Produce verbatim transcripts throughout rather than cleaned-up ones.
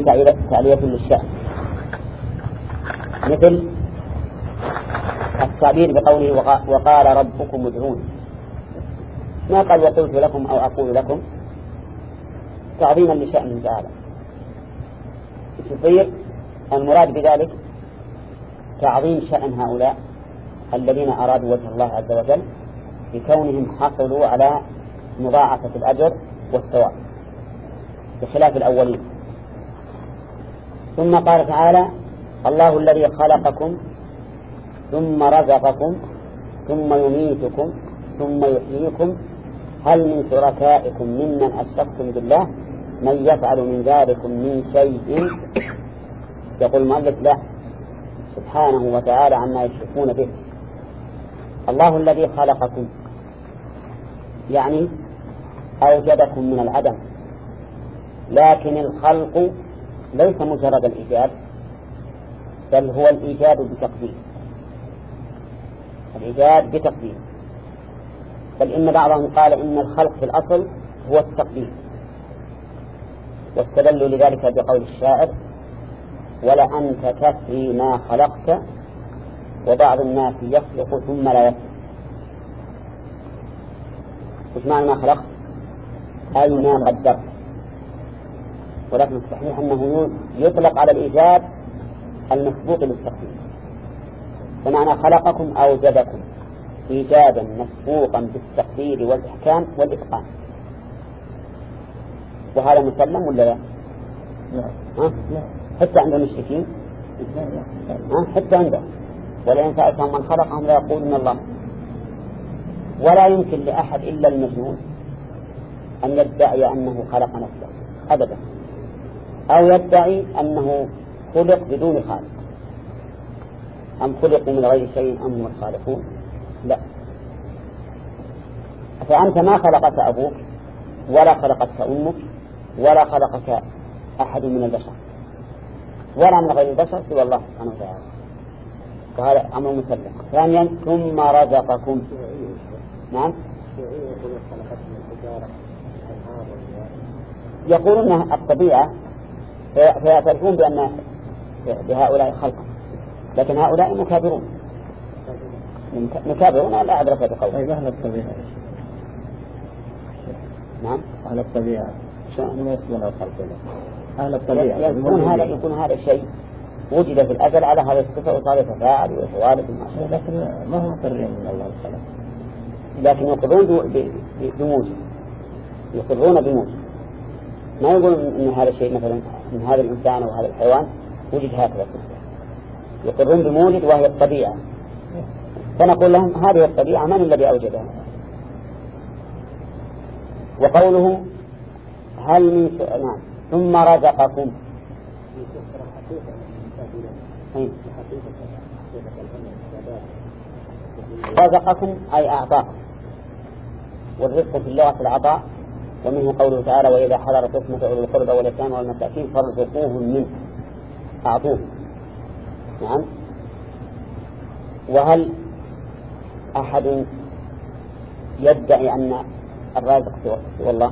تعلية للشأن، مثل التعبير بقوله وقال ربكم ادعوني، ما قال وقلت لكم أو أقول لكم، تعظيما لشأنه تعالى. يصير المراد بذلك تعظيم شأن هؤلاء الذين أرادوا وجه الله عز وجل بكونهم حصلوا على مضاعفة الأجر والثواب بخلاف الأولين. ثم قال تعالى الله الذي خلقكم ثم رزقكم ثم يميتكم ثم يحييكم هل من شركائكم ممن أشركتم بالله من يفعل من ذلكم من شيء؟ يقول المؤلف لا، سبحانه وتعالى عما يشركون به. الله الذي خلقكم يعني أوجدكم من العدم، لكن الخلق ليس مجرد الإيجاد، بل هو الإيجاد بتقدير، الإيجاد بتقدير. بل إن بعضهم قال إن الخلق في الأصل هو التقدير، واستدلوا لذلك بقول الشاعر ولأنت تفري ما خلقت وبعض الناس يخلق ثم لا يفري. وش معنى ما خلقت؟ أي ما قدرت. ولكن الصحيح أنه يطلق على الإيجاد المسبوق للتقدير، فمعنى خلقكم أوجدكم إيجادا مسبوقا بالتقدير والإحكام والإتقان. وهذا مسلم ولا لا؟ لا. حتى عند المشركين، حتى عندهم ولئن سألتهم من خلقهم لا يقولون الله. ولا يمكن لأحد إلا المجنون أن يدعي أنه خلق نفسه أبدا، أو يدعي أنه خلق بدون خالق. أم خلقوا من غير شيء أم هم الخالقون؟ لا. فأنت ما خلقك أبوك ولا خلقتك أمك ولا خلقك أحد من البشر ولا من غير البشر سوى الله سبحانه وتعالى، وهذا أمر مسلم. ثانيا ثم رزقكم. نعم، يقولون الطبيعة، فيعترفون بأن بهؤلاء خلقا، لكن هؤلاء مكابرون مكابرون لا عبرة بقوله. أي أهل الطبيعة. نعم، أهل الطبيعة شأن يسمون الخلق له. أهل الطبيعة يكون هذا يكون هذا الشيء وجد في الأزل على هذا الصفة وصار يتفاعل ويتوالد، لكن ما هم مقرين من الله الخلق، لكن يقرون بموجب، يقرون بموجب، ما يقولون إن هذا الشيء مثلا من هذا الإنسان أو هذا الحيوان وجد هكذا، يقرون بموجد وهي الطبيعة. فنقول لهم هذه الطبيعة من الذي أوجدها؟ وقوله هل من نعم ثم رزقكم. رزقكم أي أعطاكم، والرزق في اللغة العطاء، ومنه قوله تعالى وإذا حضر قسمة أولي القربى واليتامى والمساكين فارزقوهم منه، أعطوه. نعم. وهل أحد يدعي أن الرازق سوى الله؟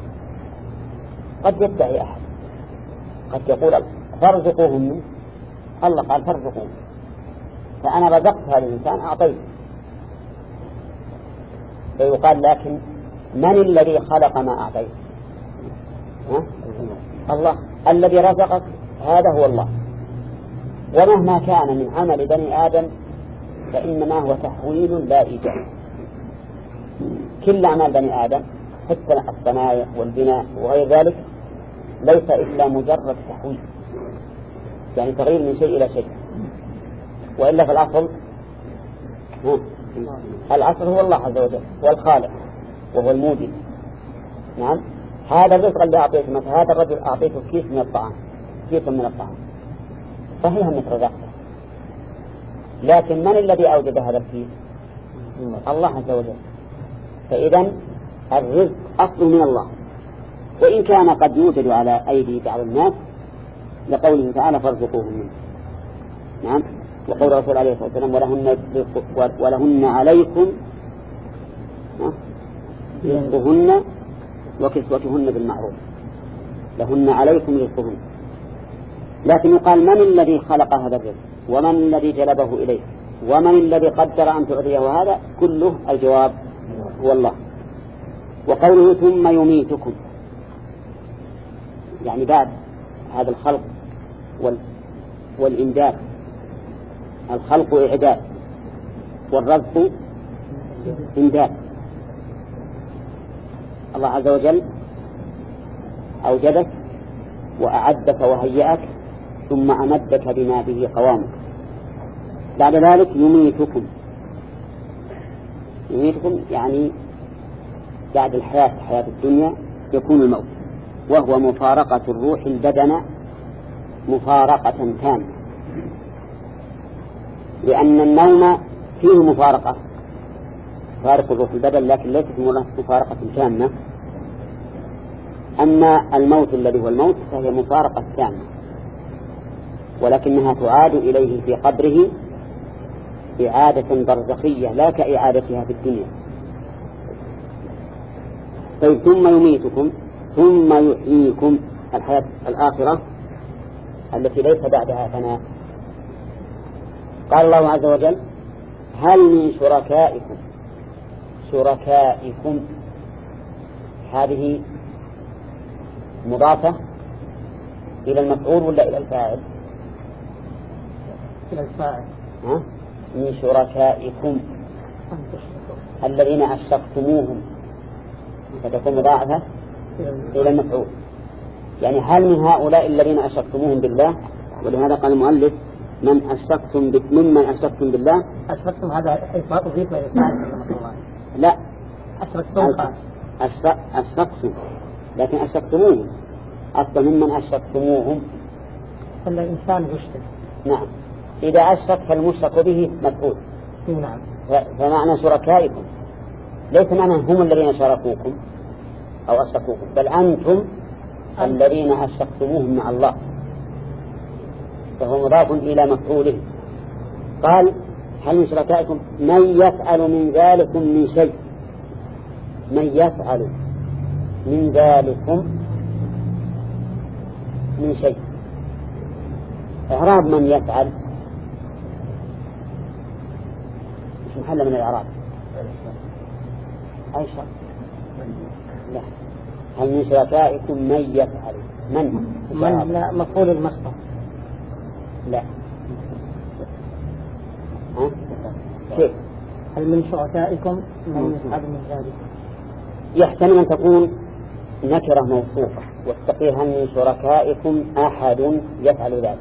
قد يدعي أحد، قد يقول فارزقوهم منه، الله قال فارزقوهم، فأنا رزقت هذا الإنسان أعطيته. فيقال لكن من الذي خلق ما أعطيته؟ الله. الذي رزقك هذا هو الله. ومهما كان من عمل بني آدم فإنما هو تحويل لا إيجاد. كل أعمال بني آدم حتى الصنايع والبناء وغير ذلك ليس إلا مجرد تحويل، يعني تغيير من شيء إلى شيء، وإلا في الأصل الأصل هو الله عز وجل والخالق وهو الموجد. نعم. هذا الرزق اللي أعطيته مثلا، هذا الرجل أعطيته كيس من الطعام، كيس من الطعام، صحيح أنك رزقته، لكن من الذي أوجد هذا الكيس؟ الله عز وجل. فإذا الرزق أصل من الله، وإن كان قد يوجد على أيدي بعض الناس لقوله تعالى فارزقوهم منه. نعم. وقول الرسول عليه الصلاة والسلام ولهن, ولهن عليكم رزقهن وكسوتهن بالمعروف، لهن عليكم رزقهن، لكن يقال من الذي خلق هذا الرزق ومن الذي جلبه إليه ومن الذي قدر أن تعطيه هذا كله الجواب هو الله. وقوله ثم يميتكم يعني بعد هذا الخلق وال والإمداد. الخلق إعداد والرزق إمداد. الله عز وجل أوجدك وأعدك وهيئك ثم أمدك بما به قوامك. بعد ذلك يميتكم. يميتكم يعني بعد الحياة حياة الدنيا يكون الموت، وهو مفارقة الروح البدن مفارقة تامة، لأن النوم فيه مفارقة فارق الروح البدن لكن ليست مفارقة تامة. أما الموت الذي هو الموت فهي مفارقة تامة، ولكنها تعاد إليه في قبره إعادة برزخية لا كإعادتها في الدنيا. طيب ثم يميتكم ثم يحييكم الحياة الآخرة التي ليس بعدها فناء. قال الله عز وجل هل من شركائكم شركائكم هذه مضافة إلى المفعول ولا إلى الفاعل؟ إلى الفاعل. ها؟ من شركائكم الذين أشركتموهم فتكون مضاعفة إلى المفعول. يعني هل من هؤلاء الذين أشركتموهم بالله؟ ولهذا قال المؤلف من أشركتم ممن أشركتم بالله. أشركتم هذا حيث ما تضيف إلى الفاعل. لا أشركتم أشركتم لكن أشركتموهم أصلا ممن أشركتموهم الإنسان يشرك. نعم إذا أشرك فالمشرك به مفعول. نعم. فمعنى شركائكم ليس معنى هم الذين شاركوكم أو أشركوكم بل أنتم الذين أشركتموهم مع الله، فهو مضاف إلى مفعوله. قال هل من شركائكم من يفعل من ذلكم من شيء. من يفعل من ذلكم من شيء. إعراب من يفعل مش محل من الإعراب. أي شرط؟ لا. هل من شركائكم من يفعل من من لا مفعول المصدر. لا. ها؟ كيف؟ هل من شركائكم من يفعل من ذلك؟ يحتمل أن تكون نكرة موصوفة والتقيل هل من شركائكم أحد يفعل ذلك.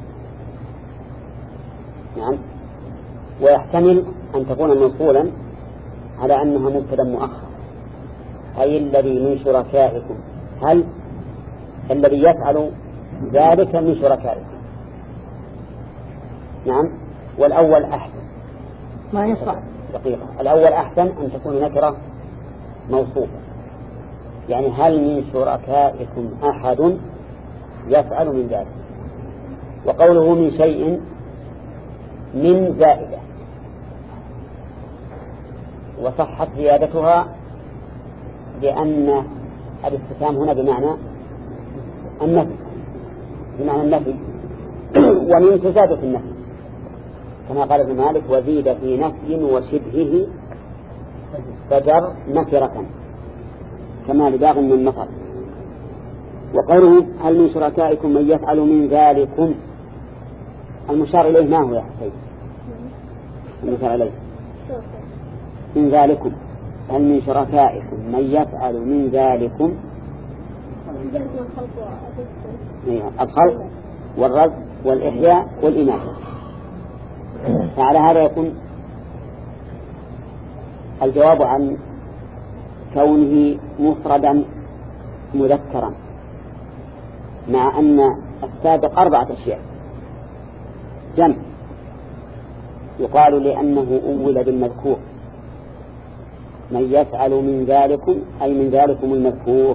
نعم. ويحتمل أن تكون موصولا على أنها مبتدا مؤخر أي الذي من شركائكم. هل الذي يفعل ذلك من شركائكم. نعم. والأول أحسن ما يصح دقيقة. الأول أحسن أن تكون نكرة موصوفة يعني هل من شركائكم أحد يفعل من ذلك. وقوله من شيء من زائدة وصحت زيادتها لأن الاستفهام هنا بمعنى النفي بمعنى النفي ومن تزاد في النفي كما قال ابن مالك وزيد في نفي وشبهه فجر نكرة كما لباغ من مطر. وقوله هل من شركائكم من يفعل من ذلكم المشار إليه ما هو يا حسين المشار إليه من ذلكم. هل من شركائكم من يفعل من ذلكم الخلق والرزق والإحياء والإماتة. فعلى هذا يكون الجواب عن كونه مفردا مذكرا مع أن السابق أربعة أشياء. جمع يقال لأنه أول بالمذكور من يفعل من ذلكم أي من ذلكم المذكور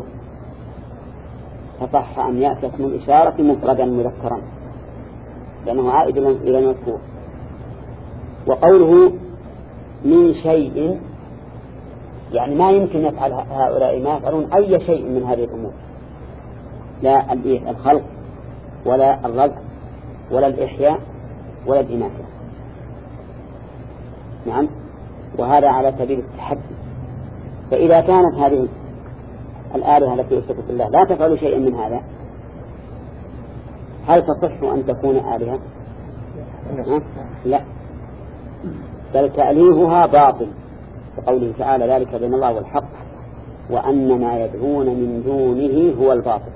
فصح أن يأتي اسم الإشارة مفردا مذكرا لأنه عائد إلى المذكور. وقوله من شيء يعني ما يمكن يفعل هؤلاء ما يفعلون أي شيء من هذه الأمور لا الخلق ولا الرزق ولا الإحياء ولا الإماتة. نعم، وهذا على سبيل التحدي. فإذا كانت هذه الآلهة التي أشركت بالله لا تفعل شيئا من هذا، هل تصح أن تكون آلهة؟ لا، بل تأليهها باطل، وقوله تعالى ذلك بين الله والحق وأن ما يدعون من دونه هو الباطل.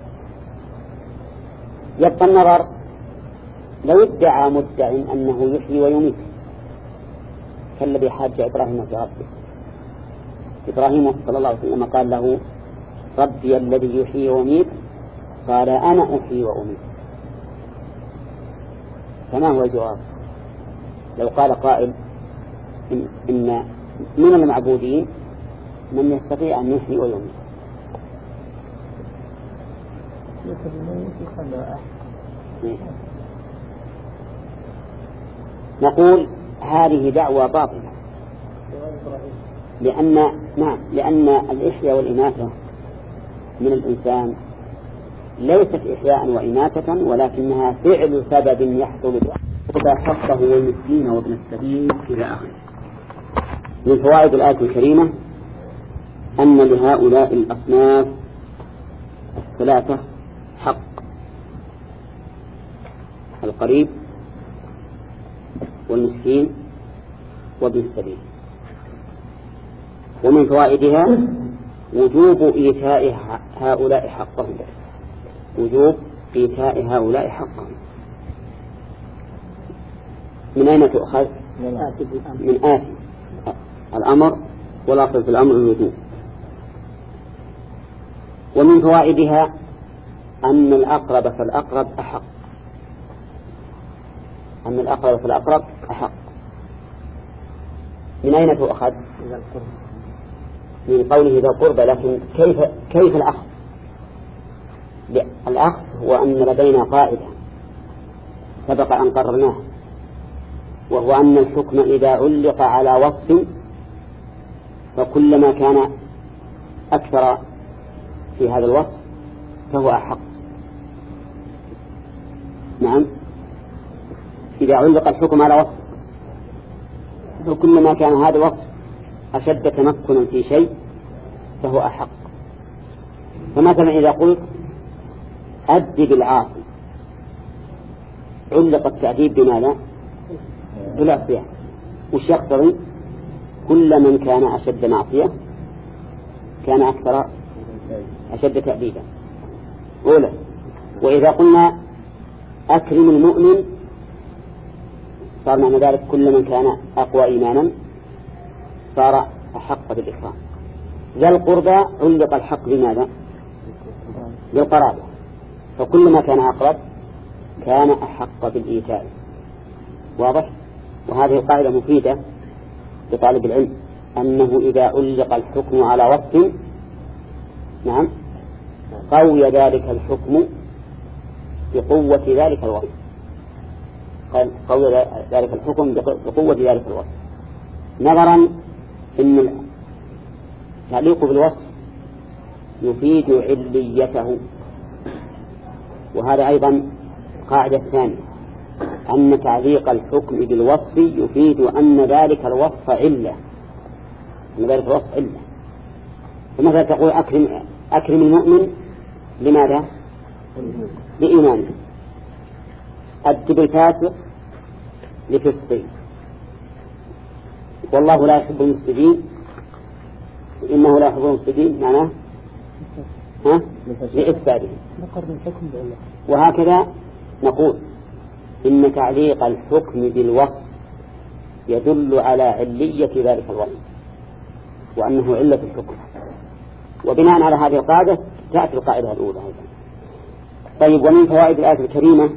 يبقى النظر لو ادعى مدع أنه يحيي ويميت كالذي حاج إبراهيم في ربه. إبراهيم صلى الله عليه وسلم قال له ربي الذي يحيي ويميت، قال أنا أحيي وأميت. فما هو الجواب؟ لو قال قائل إن, إن من المعبودين من يستطيع أن يحيي ويميت، نقول هذه دعوة باطلة، لأن نعم لأن الإحياء والإماتة من الإنسان ليست إحياء وإماتة، ولكنها فعل سبب يحصل إذا حقه والمسكين وابن السبيل إلى آخره. من فوائد الآية الكريمة أن لهؤلاء الأصناف الثلاثة حق: القريب والمسكين وابن السبيل. ومن فوائدها وجوب إيتاء هؤلاء حقهم، وجوب إيتاء هؤلاء حقهم. من أين تؤخذ؟ من آتي الأمر، والأصل في الأمر الوجوب. ومن فوائدها أن الأقرب فالأقرب أحق، أن الأقرب فالأقرب أحق. من أين تؤخذ؟ من قوله ذا قربى، لكن كيف كيف الأخذ؟ الأخذ هو أن لدينا قاعدة سبق أن قررناها، وهو أن الحكم إذا علق على وصف فكلما كان أكثر في هذا الوصف فهو أحق. نعم، إذا علق الحكم على وصف فكلما كان هذا الوصف أشد تمكنا في شيء فهو أحق. فمثلا إذا قلت أدب العاصي، علق التأديب بماذا؟ بالعصية. وش يقتضي؟ كل من كان أشد معصية كان أكثر أشد تأديبا. أولا. وإذا قلنا أكرم المؤمن صار معنى ذلك كل من كان أقوى إيمانا صار أحق بالإكرام. ذا القربى علق الحق بماذا؟ بالقرابة، فكل ما كان أقرب كان أحق بالإيتاء. واضح؟ وهذه القاعدة مفيدة لطالب العلم، أنه إذا علق الحكم على وصف نعم قوي ذلك الحكم بقوة ذلك الوصف، قوي ذلك الحكم بقوة ذلك الوصف، نظرا إن التعليق بالوصف يفيد عليته. وهذا أيضا قاعدة ثانية، أن تعليق الحكم بالوصف يفيد أن ذلك الوصف علة، أن ذلك الوصف علة. فمثلا تقول أكرم, أكرم المؤمن لماذا؟ لإيمانه. أدب الفاسق لفسقه. والله لا يحب المفسدين، إنه لا يحب المفسدين معناه ها لإفسادهم. وهكذا نقول إن تعليق الحكم بالوصف يدل على علية ذلك الوصف وأنه علة الحكم. وبناء على هذه القاعدة تأتي القاعدة الأولى أيضا. طيب، ومن فوائد الآية الكريمة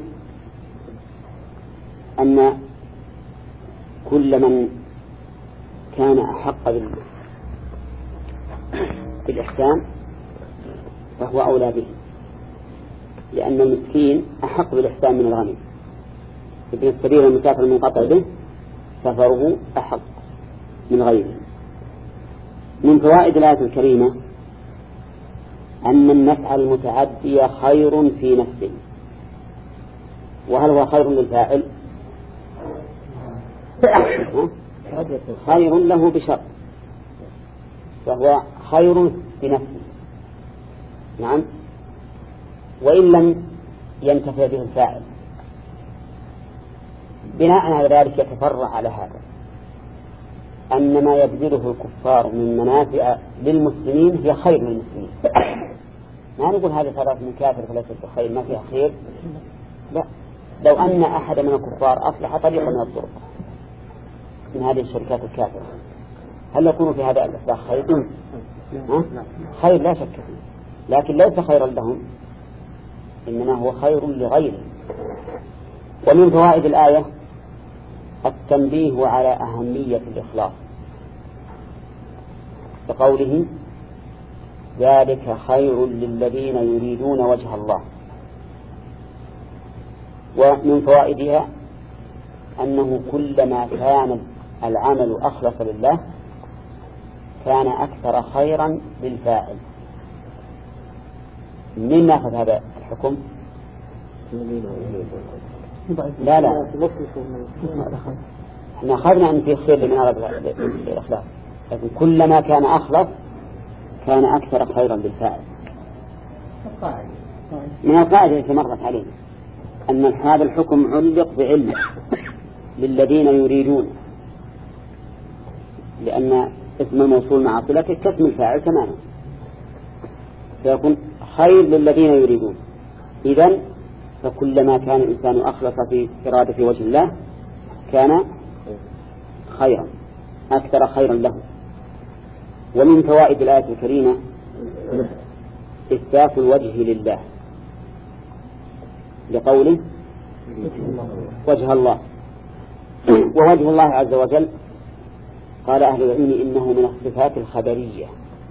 أن كل من كان أحق بالإحسان فهو أولى به، لأن المسكين أحق بالإحسان من الغني. ابن السبيل المسافر المنقطع به سفره أحق من غيره. من فوائد الآية الكريمة أن النفع المتعدي خير في نفسه، وهل هو خير للفاعل؟ خير له بشرط، فهو خير بنفسه. نعم. وإن لم ينتفع به الفاعل، بناء على ذلك يتفرع على هذا أن ما يبذله الكفار من منافع للمسلمين هي خير للمسلمين. ما نقول هذه صلاة من كافر فليست بخير، ما فيها خير. لا، لو أن أحد من الكفار أصلح طريقا من الطرق من هذه الشركات الكافرة، هل يكون في هذا الإصلاح خير؟ خير لا شك فيه، لكن ليس خيرا لهم، إنما هو خير لغيره. ومن فوائد الآية التنبيه على أهمية الإخلاص بقوله ذلك خير للذين يريدون وجه الله. ومن فوائدها أنه كلما كان العمل أخلص لله كان أكثر خيرا للفاعل. من ناخذ هذا الحكم؟ لا لا احنا أخذنا أن في خير لمن أراد الإخلاص، لكن كلما كان أخلص كان أكثر خيرا للفاعل. من القاعدة التي مرت علينا أن هذا الحكم علق بعلم للذين يريدون، لأن اسم الموصول مع صلته كاسم الفاعل تماما، فيكون خير للذين يريدون. إذن فكلما كان الإنسان أخلص في إرادة وجه الله كان خيرا أكثر خيرا له. ومن فوائد الآية الكريمة إثبات الوجه لله لقوله وجه الله. ووجه الله عز وجل قال أهل العلم إنه من الصفات الخبرية،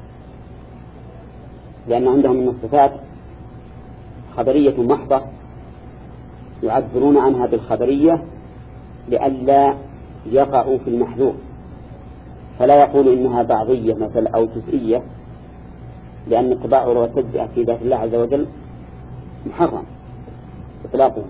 لأن عندهم من الصفات خبرية محضة يعبرون عنها بالخبرية لئلا يقعوا في المحذور، فلا يقول إنها بعضية مثل أو جزئية، لأن التباعر والتجزئة في ذات الله عز وجل محرم إطلاقه.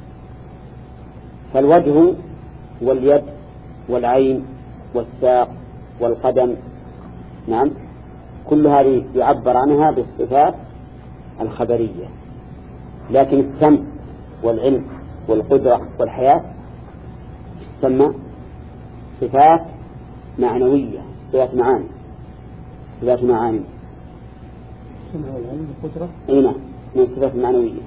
فالوجه واليد والعين والساق والقدم، نعم، كل هذه يعبر عنها بالصفات الخبرية. لكن السمع والعلم والقدرة والحياة تسمى صفات معنوية، صفات معاني، صفات معاني. السمع والعلم والقدرة أي نعم، من الصفات المعنوية.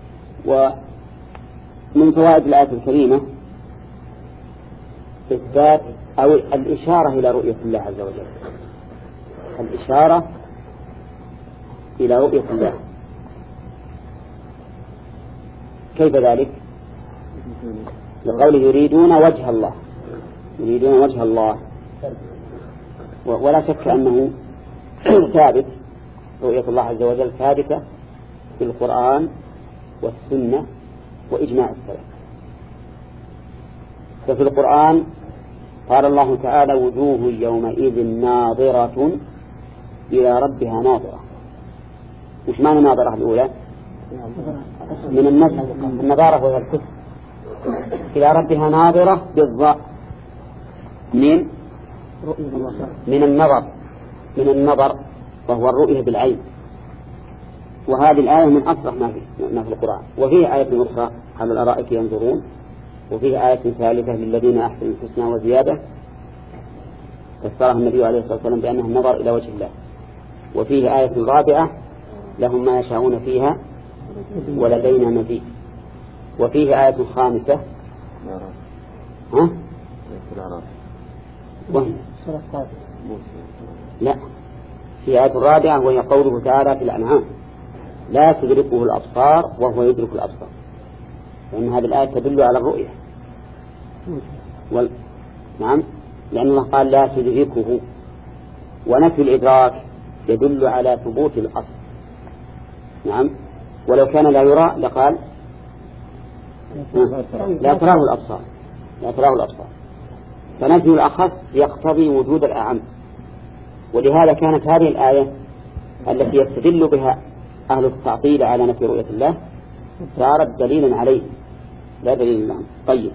ومن فوائد الآية الكريمة إثبات أو الإشارة إلى رؤية الله عز وجل، الإشارة إلى رؤية الله. كيف ذلك؟ لقوله يريدون وجه الله، يريدون وجه الله، ولا شك أنه ثابت، رؤية الله عز وجل ثابتة في القرآن والسنة وإجماع السلف. ففي القرآن قال الله تعالى وجوه يومئذ ناظرة إلى ربها ناظرة. وش معنى ناظرة الأولى؟ من النظر، النظارة وهي الكفر، إلى ربها ناظرة بالضاء، من من النظر، من النظر وهو الرؤية بالعين. وهذه الآية من أصرح ما في ما في القرآن. وفيه آية أخرى على الأرائك ينظرون، وفيه آية ثالثة للذين أحسنوا الحسنى وزيادة فسرها النبي عليه الصلاة والسلام بأنه النظر إلى وجه الله. وفيه آية رابعة لهم ما يشاءون فيها ولدينا مزيد. وفيه آية خامسة ها؟ وهي لا، في آية رابعة وهي قوله تعالى في الأنعام لا تدركه الأبصار وهو يدرك الأبصار، لأن هذه الآية تدل على الرؤية. وال... نعم، لأن الله قال لا تدركه، ونفي الإدراك يدل على ثبوت الأصل. نعم، ولو كان لا يرى لقال لا تراه الأبصار، لا تراه الأبصار. فنفي الأخص يقتضي وجود الأعم. ولهذا كانت هذه الآية التي يستدل بها أهل التعطيل على نفي رؤية الله صارت دليلا عليه، لا دليل له. طيب،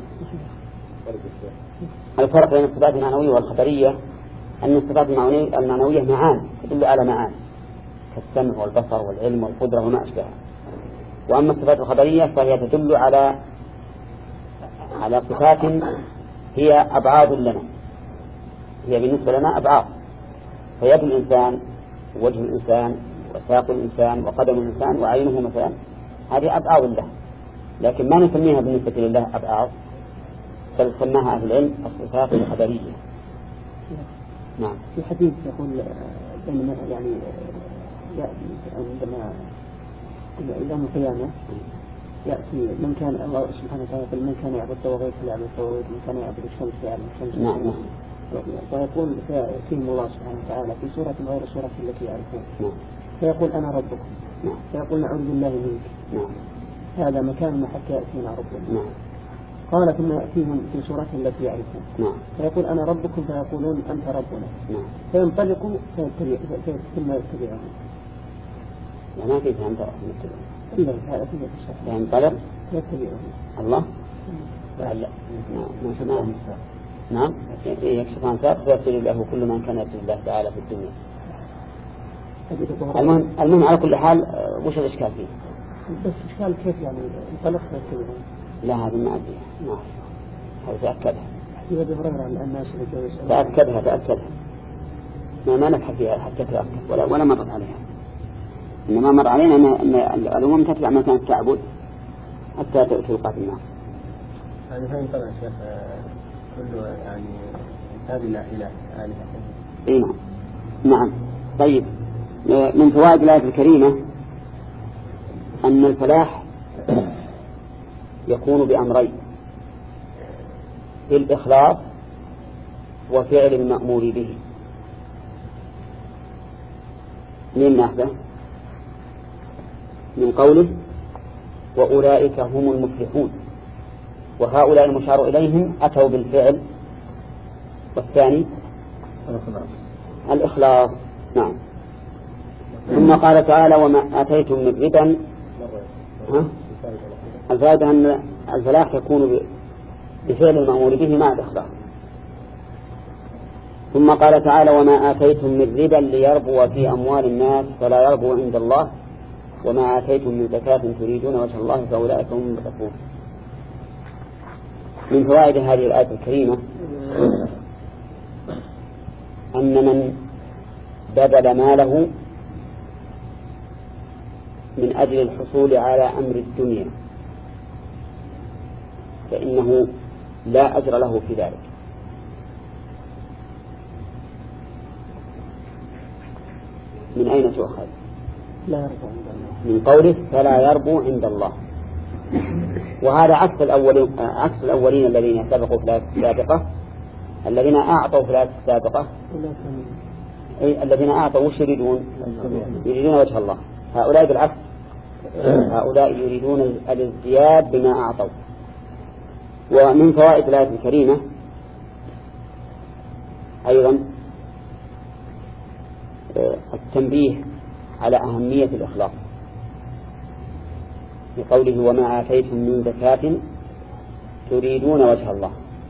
الفرق بين الصفات المعنوية والخبرية أن الصفات المعنوية معاني تدل على معاني كالسمع والبصر والعلم والقدرة وما أشبهها، وأما الصفات الخبرية فهي تدل على على صفات هي أبعاد لنا، هي بالنسبة لنا أبعاد، فيد الإنسان ووجه الإنسان وساق الإنسان وقدم الإنسان وعينه مثلا، هذه أبعاد له، لكن ما نسميها بالنسبة لله أبعاد، بل سماها أهل العلم الصفات الخبرية. نعم. في حديث يقول بينما يعني عندما يوم القيامة يأتي من كان الله سبحانه وتعالى يقول من كان يعبد الطواغيت فليعبد الطواغيت، من كان يعبد الشمس فليعبد الشمس. نعم نعم. ويقول فيهم الله سبحانه وتعالى في سورة غير سورة التي يعرفون. نعم. فيقول أنا ربكم. نعم. فيقول نعوذ بالله منك. نعم. هذا مكان حتى يأتينا ربنا. نعم. قال ثم يأتيهم في سورة التي يعرفون. نعم. فيقول أنا ربكم فيقولون أنت ربنا. نعم. فينطلقوا فيتبع ثم يتبعون. لا ما في فهمت نتبع. إلا هذا في الشرح. ينطلق يتبعون. الله. لا لا. نعم. نعم. نعم. يكشف عن ساق فيصل له كل من كان يرجو الله تعالى في الدنيا. المهم المهم على كل حال وش الإشكال فيه؟ بس إشكال كيف يعني انطلق فيتبعون؟ لا هذه ما أدري. نعم. هذا تأكدها. في أبي هريرة الناس اللي جالسين. تأكدها تأكدها. ما ما نبحث فيها حتى تأكد ولا ولا مرت عليها. إنما مر علينا أن أن الأمم تتبع ما كانت تعبد حتى تلقى في النار. هذه فين طبعا شيخ كله يعني هذه لا إله آلهة. إيه نعم. نعم. طيب، من فوائد الآية الكريمة أن الفلاح يكون بأمرين: بالإخلاص وفعل المأمور به. من ناحية من قوله وأولئك هم المفلحون، وهؤلاء المشار إليهم أتوا بالفعل، والثاني الإخلاص. نعم. ثم قال تعالى وما آتيتم من ربا. الفائدة أن الفلاح يكون بفعل المأمور به مع الإخلاص. ثم قال تعالى وما آتيتم من ربا ليربو في أموال الناس فلا يربو عند الله وما آتيتم من زكاة تريدون وجه الله فأولئك هم المتقون. من فوائد هذه الآية الكريمة أن من بذل ماله من أجل الحصول على أمر الدنيا فإنه لا أجر له في ذلك. من أين تؤخذ؟ لا يربو عند الله. من قوله فلا يربو عند الله، وهذا عكس الأولين عكس الأولين الذين سبقوا في الآية السابقة، الذين أعطوا في الآية السابقة أي الذين أعطوا وش يريدون؟ يريدون وجه الله. هؤلاء بالعكس، هؤلاء يريدون الازدياد بما أعطوا. ومن فوائد الآية الكريمة أيضا التنبيه على أهمية الإخلاص بقوله وما آتيتم من زكاة تريدون وجه الله.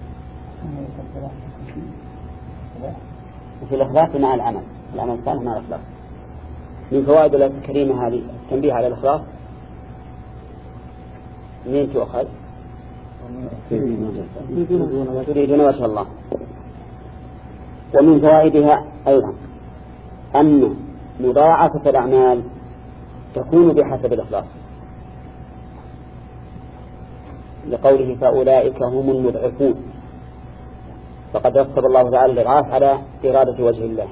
وفي الإخلاص مع العمل، العمل الصالح مع الإخلاص. من فوائد الآية الكريمة هذه التنبيه على الإخلاص. منين تؤخذ؟ تريدون وجه الله. ومن فوائدها أيضا أن مضاعفة الأعمال تكون بحسب الإخلاص، لقوله فأولئك هم المضعفون، فقد رتب الله تعالى الإضعاف على إرادة وجه الله.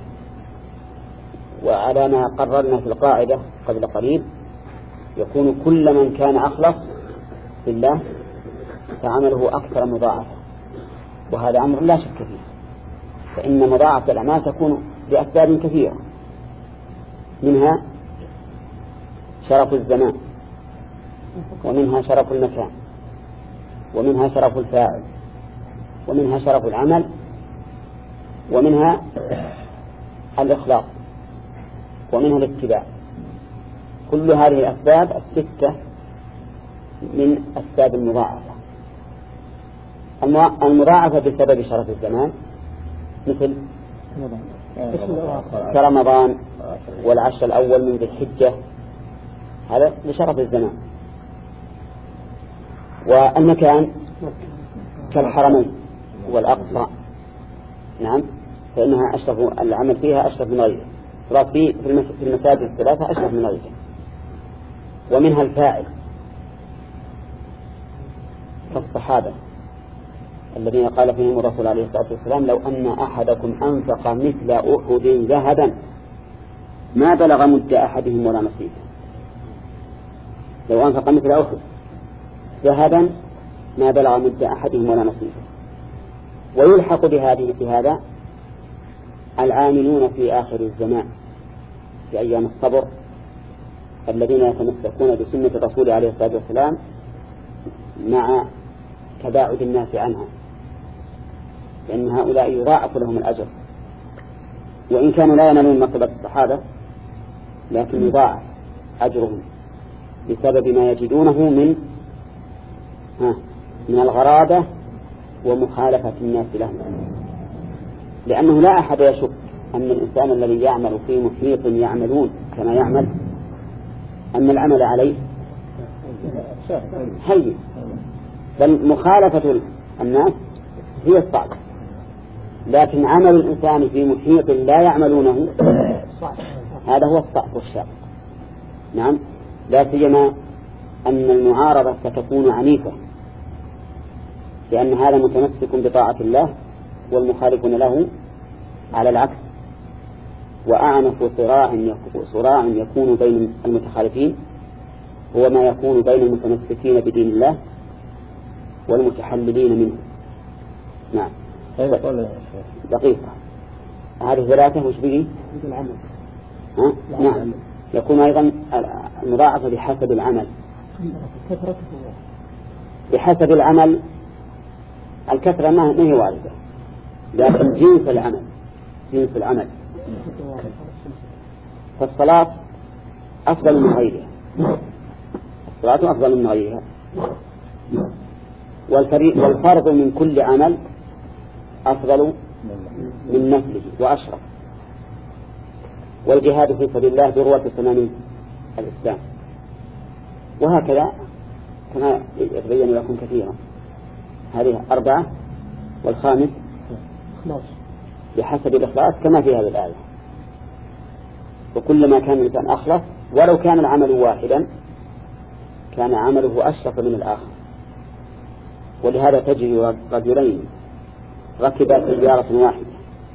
وعلى ما قررنا في القاعدة قبل قليل يكون كل من كان أخلص بالله فعمله أكثر مضاعفة، وهذا أمر لا شك فيه، فإن مضاعفة الأعمال تكون بأسباب كثيرة، منها شرف الزمان، ومنها شرف المكان، ومنها شرف الفاعل، ومنها شرف العمل، ومنها الإخلاص، ومنها الاتباع. كل هذه الأسباب الستة من أسباب المضاعفة، المضاعفة بسبب شرف الزمان مثل كرمضان والعشر الأول من ذي الحجة، هذا لشرف الزمان. والمكان كالحرمين والأقصى، نعم، فإنها أشرف، العمل فيها أشرف من غيره، في المساجد الثلاثة أشرف من غيره. ومنها الفاعل كالصحابة الذين قال فيهم الرسول عليه الصلاة والسلام: لو أن أحدكم أنفق مثل أحد ذهبا ما بلغ مد أحدهم ولا نصيبه. لو أنفق مثل أحد ذهبا ما بلغ مد أحدهم ولا نصيبه. ويلحق بهذه بهذا العاملون في آخر الزمان في أيام الصبر الذين يتمسكون بسنة الرسول عليه الصلاة والسلام مع تباعد الناس عنها، لأن هؤلاء يضاعف لهم الأجر، وإن كانوا لا ينالون مرتبة الصحابة لكن يضاعف أجرهم بسبب ما يجدونه من ها من الغرابة ومخالفة الناس لهم. لأنه لا أحد يشك أن الإنسان الذي يعمل في محيط يعملون كما يعمل أن العمل عليه هين، بل مخالفة الناس هي الصعب. لكن عمل الإنسان في محيط لا يعملونه هذا هو الصعب والشاق. نعم، لا سيما أن المعارضة ستكون عنيفة، لأن هذا متمسك بطاعة الله والمخالفون له على العكس. وأعنف صراع صراع يكون بين المتخالفين هو ما يكون بين المتمسكين بدين الله والمتحللين منه. نعم، دقيقة هذه ثلاثة وش بقي؟ ها؟ نعم، يكون أيضا المضاعفة بحسب العمل. بحسب العمل الكثرة ما هي واردة، لكن جنس العمل جنس العمل فالصلاة أفضل من غيرها، الصلاة أفضل من غيرها. والفرض من كل عمل أفضل من نفله وأشرف. والجهاد في سبيل الله ذروة سنام الإسلام. وهكذا كما يتبين لكم كثيرا. هذه أربعة، والخامس بحسب الإخلاص كما في هذه الآية. وكلما كان الإنسان أخلص ولو كان العمل واحدا كان عمله أشرف من الآخر. ولهذا تجد رجلين ركبا سيارة واحدة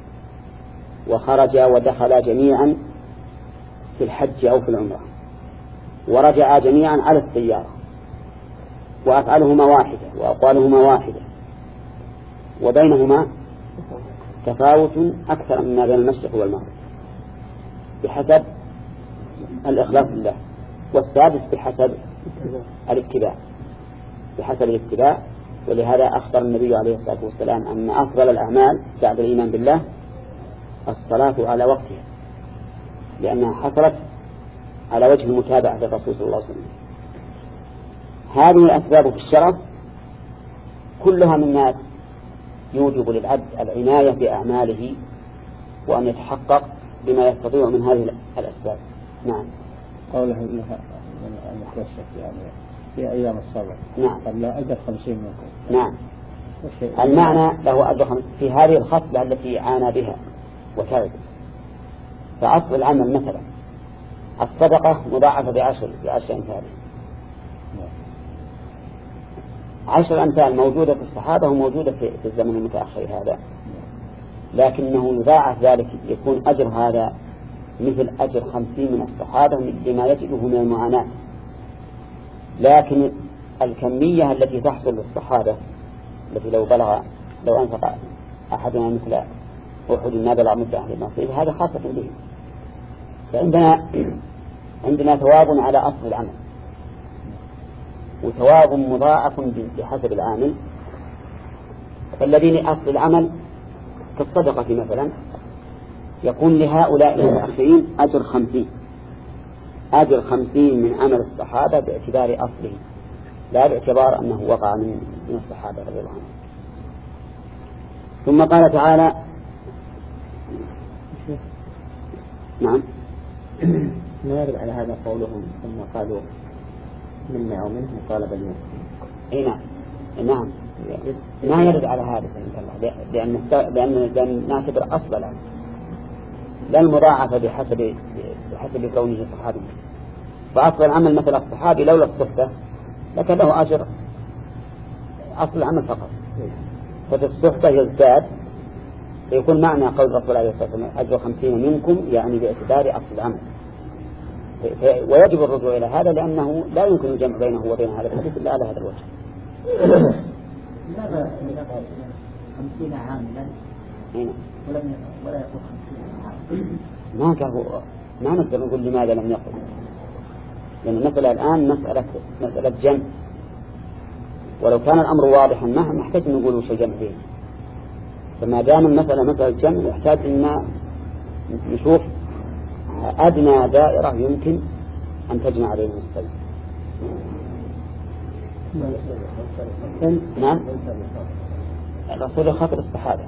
وخرجا ودخلا جميعا في الحج أو في العمرة ورجعا جميعا على السيارة، وأفعالهما واحدة وأقوالهما واحدة، وبينهما تفاوت أكثر مما بين المشرق والمغرب بحسب الإخلاص لله. والسادس بحسب الاتباع بحسب الاتباع. ولهذا أخبر النبي عليه الصلاة والسلام أن أفضل الأعمال بعد الإيمان بالله الصلاة على وقتها، لأنها حصلت على وجه المتابعة للرسول صلى الله عليه وسلم. هذه الأسباب في الشرف كلها مما يوجب للعبد العناية بأعماله وأن يتحقق بما يستطيع من هذه الأسباب. نعم، قوله إنها المخلصة يعني في أيام الصبر. نعم، قبل أجر خمسين منكم. نعم، المعنى له أجر في هذه الخصلة التي عانى بها وتعب. فأصل العمل مثلا الصدقة مضاعفة بعشر بعشر أمثال. عشر أمثال موجودة في الصحابة وموجودة في الزمن المتأخر هذا، لكنه يضاعف ذلك يكون أجر هذا مثل أجر خمسين من الصحابة لما يجده من المعاناة. لكن الكمية التي تحصل للصحابة التي لو بلغ لو أنفق أحدنا مثل أحد ما بلغ مدة أهل النصيب هذا خاصة به. فعندنا عندنا ثواب على أصل العمل وثواب مضاعف بحسب العامل. فالذين أصل العمل كالصدقة مثلا يكون لهؤلاء المتأخرين أجر خمسين أجر خمسين من عمل الصحابة باعتبار أصله لا باعتبار أنه وقع من الصحابة رضي الله عنهم. ثم قال تعالى نعم ما يرد على هذا قولهم ثم قالوا منا ومنه قال بل منه. اي نعم نعم ما يرد على هذا لأن لأن لأن نعتبر أصل العمل لا المضاعفة بحسب بحسب كونه صحابي. فأصل العمل مثل الصحابي لولا الصحبة لكن له أجر أصل العمل فقط. ففي الصحبة يزداد يكون معنى قول الرسول عليه الصلاة والسلام أجر خمسين منكم يعني باعتبار أصل العمل. ويجب الرجوع إلى هذا لأنه لا يمكن الجمع بينه وبين هذا الحديث إلا على هذا الوجه. لماذا يقول خمسين عاملا ولم ولا يقول خمسين عاملا؟ ما كان ما نقدر نقول لماذا لم يقل، لأن المسألة الآن مسألة مسألة جمع، ولو كان الأمر واضحا ما نحتاج نقول وش الجمع فيه. فما دام المسألة مسألة جمع يحتاج إن نشوف أدنى دائرة يمكن أن تجمع بين النصين. نعم الرسول يخاطب الصحابة.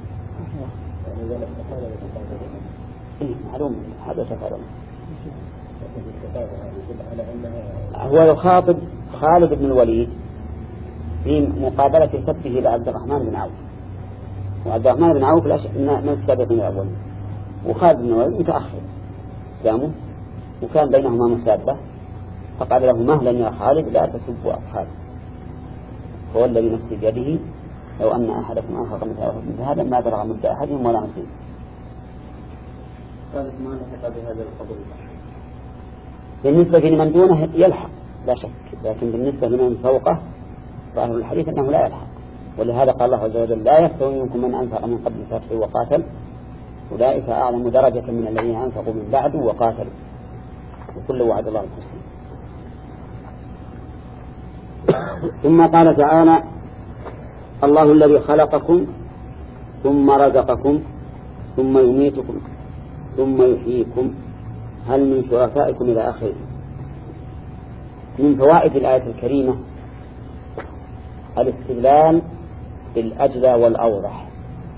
إيه معلوم هذا تفاعل. هو يخاطب خالد بن الوليد في مقابلة سبه لعبد الرحمن بن عوف، وعبد الرحمن بن عوف لا شك من السابقين الأول، وخالد بن الوليد متأخر قاموا وكان بينهما مسابة، فقال له مهلا يا خالد لا تسبوا أصحابي، هو الذي نفسي بيده لو أن أحدكم أنفق مثل هذا ما بلغ مد أحدهم ولا نصيب. قالت ما لحق بهذا القبول. بالنسبة لمن دونه يلحق لا شك، لكن بالنسبة لمن فوقه ظاهر الحديث أنه لا يلحق، ولهذا قال الله عز وجل لا يستوي منكم من أنفق من قبل الفتح وقاتل أولئك أعلم درجة من الذين أنفقوا من بعد وقاتلوا وكل وعد الله الحسنى. ثم قال تعالى الله الذي خلقكم ثم رزقكم ثم يميتكم ثم يحييكم هل من شركائكم إلى آخره. من فوائد الآية الكريمة الاستدلال بالأجلى والأوضح،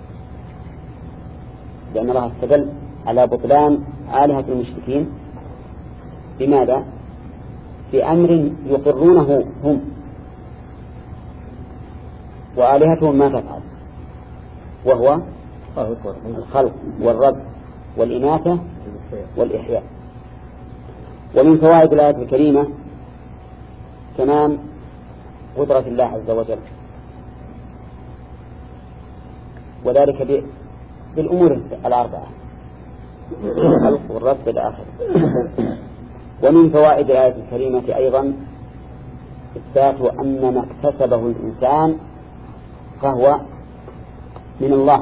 لأن الله استدل على بطلان آلهة المشركين بماذا؟ بأمر يقرونه هم وآلهتهم ما تفعل، وهو الخلق والرزق والإماتة والإحياء. ومن فوائد الآية الكريمة كمان قدرة الله عز وجل، وذلك بالأمور الأربعة الخلق والرزق إلى آخره. ومن فوائد الآية الكريمة أيضا إثبات أن ما اكتسبه الإنسان فهو من الله،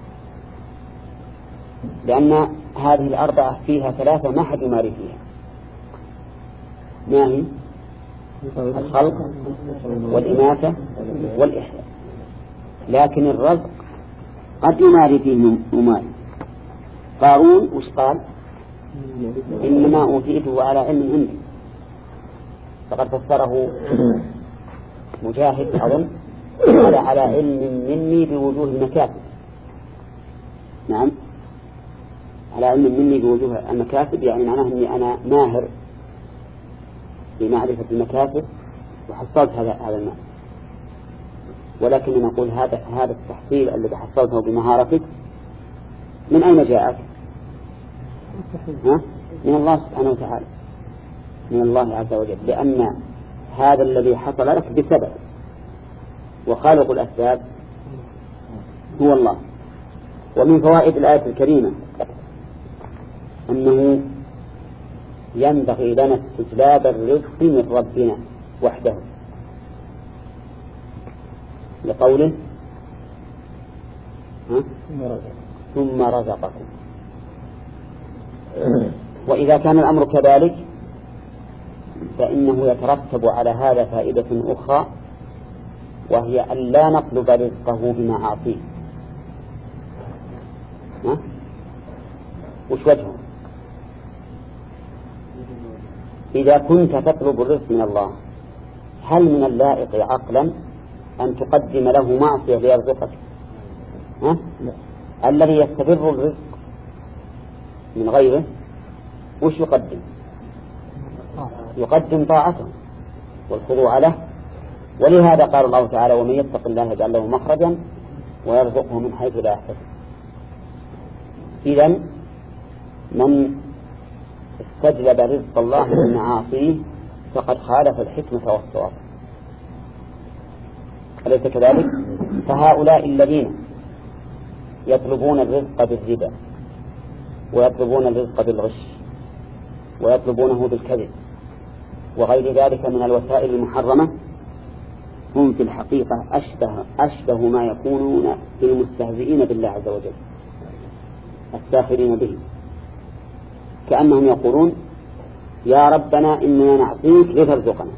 لأن هذه الأربعة فيها ثلاثة ما حد يماري فيها. ما هي؟ الخلق والإماتة والإحياء. لكن الرزق قد يماري فيه مماري. قارون وش قال؟ إنما أوتيته على علم عندي، فقد فسره مجاهد أظن على على علم مني بوجوه المكاسب. نعم على علم مني بوجوه المكاسب، يعني معناه أني أنا ماهر بمعرفة المكاسب وحصلت هذا هذا المال. ولكن نقول هذا هذا التحصيل الذي حصلته بمهارتك من أين جاءك؟ ها؟ من الله سبحانه وتعالى، من الله عز وجل، لأن هذا الذي حصل لك بسبب، وخالق الأسباب هو الله. ومن فوائد الآية الكريمة أنه ينبغي لنا استجلاب الرزق من ربنا وحده، لقوله ها؟ ثم رزقكم. وإذا كان الأمر كذلك فإنه يترتب على هذا فائدة أخرى، وهي أن لا نطلب رزقه بمعاصيه. وش وجهه؟ إذا كنت تطلب الرزق من الله هل من اللائق عقلا أن تقدم له معصية ليرزقك؟ ها؟ الذي يستبر الرزق من غيره وش يقدم؟ يقدم طاعته والخضوع له. ولهذا قال الله تعالى ومن يتق الله يجعل له مخرجا ويرزقه من حيث لا يحتسب. إذن من استجلب رزق الله من معاصيه فقد خالف الحكمة والصواب، أليس كذلك؟ فهؤلاء الذين يطلبون الرزق بالربا ويطلبون الرزق بالغش ويطلبونه بالكذب وغير ذلك من الوسائل المحرمة هم في الحقيقة أشبه, أشبه ما يكونون بالمستهزئين بالله عز وجل الساخرين به، كأنهم يقولون يا ربنا إننا نعطيك لترزقنا،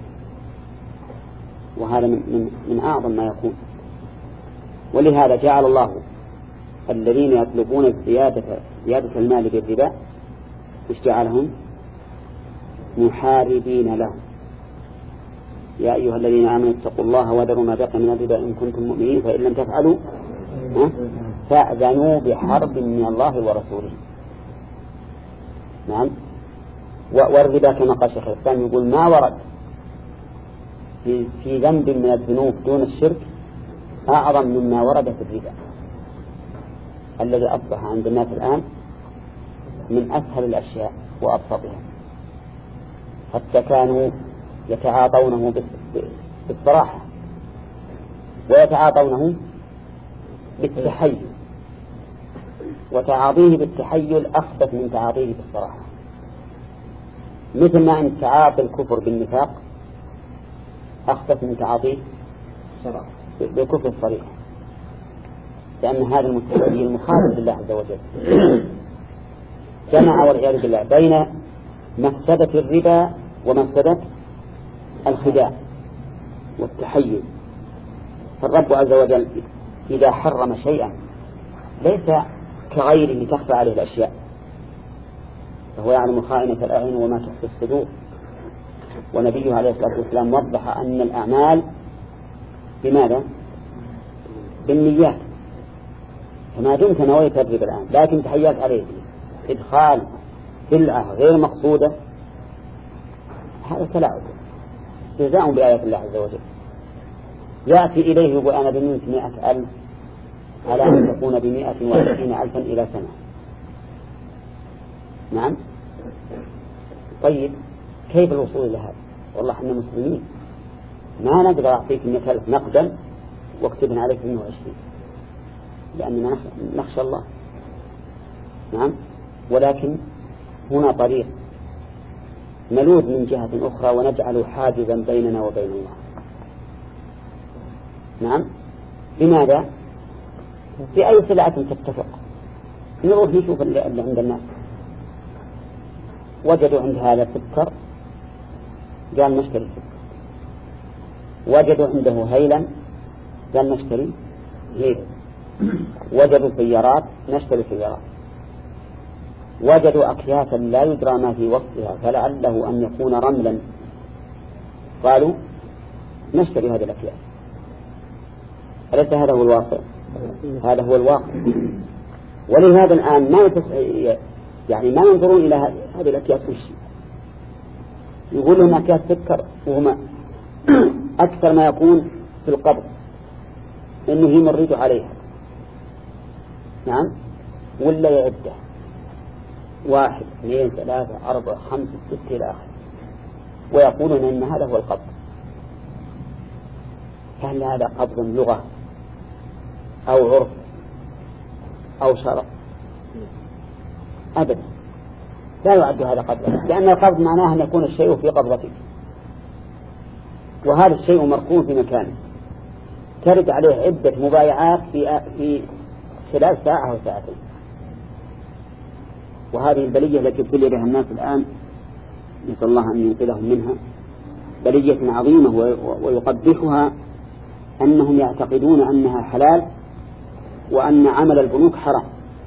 وهذا من, من, من أعظم ما يكون. ولهذا جعل الله الذين يطلبون زيادة, زيادة المال بالربا وش جعلهم؟ محاربين له. يا أيها الذين آمنوا اتقوا الله وذروا ما بقي من الربا إن كنتم مؤمنين فإن لم تفعلوا فأذنوا بحرب من الله ورسوله. نعم. والربا كما قال شيخ الإسلام يقول ما ورد في, في ذنب من الذنوب دون الشرك أعظم مما ورد في الربا الذي أصبح عند الناس الآن من أسهل الأشياء وأبسطها، حتى كانوا يتعاطونه بالصراحة ويتعاطونه بالتحيل، وتعاطيه بالتحيل أخبث من تعاطيه بالصراحة، مثل ما أن تعاطي الكفر بالنفاق أخبث من تعاطيه بالكفر الصريح، لأن هذا المتحيل المخالف لله عز وجل جمع والعياذ بالله بين مفسدة الربا ومفسدة الخداع والتحيل. فالرب عز وجل إذا حرم شيئا ليس كغيره تخفى عليه الأشياء، فهو يعلم خائنة الأعين وما تخفي الصدور. ونبيه عليه الصلاة والسلام وضح أن الأعمال بماذا؟ بالنيات. فما دمت نويت الربا الآن لكن تحيلت عليه إدخال سلعة غير مقصودة هذا تلاعب استهزاء بآيات الله عز وجل. يأتي إليه يقول أنا بنيت مئة ألف على أن تكون بمئة وعشرين ألفا إلى سنة. نعم. طيب كيف الوصول إلى هذا؟ والله احنا مسلمين ما نقدر أعطيك مئة ألف نقدا واكتبنا عليك مئة وعشرين لأننا نخشى الله. نعم. ولكن هنا طريق نلوذ من جهة أخرى ونجعل حاجزا بيننا وبين الله. نعم. لماذا؟ في أي سلعة تتفق نروح نشوف اللي عند الناس وجدوا عند هذا سكر قال نشتري سكر، وجدوا عنده هيلا قال نشتري هيلا، وجدوا سيارات نشتري سيارات، وجدوا أكياسا لا يدرى ما في وسطها فلعله أن يكون رملا قالوا نشتري هذه الأكياس. أليس هذا هو الواقع؟ هذا هو الواقع. ولهذا الآن ما يعني ما ينظرون إلى هذه الأكياس وش يقول لهم أكياس سكر، وهما أكثر ما يكون في القبض إنه يمرد عليها. نعم. ولا يعده واحد اثنين ثلاثة أربعة خمسة ستة إلى آخر ويقولون إن هذا هو القبض. فهل هذا قبض لغة أو عرف أو شرع؟ أبدا لا يعد هذا قبضا، لأن القبض معناه أن يكون الشيء في قبضتك وهذا الشيء مركون في مكانه ترد عليه عدة مبايعات في في خلال ساعة أو ساعتين. وهذه البلية التي ابتلي بها الناس الآن نسأل الله أن ينقذهم منها بلية عظيمة، ويقبحها أنهم يعتقدون أنها حلال وأن عمل البنوك حرام،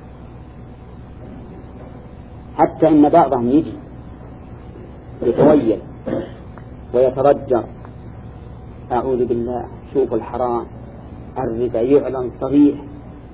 حتى إن بعضهم يجي يتويل ويترجر أعوذ بالله شوف الحرام الربا يعلن صريح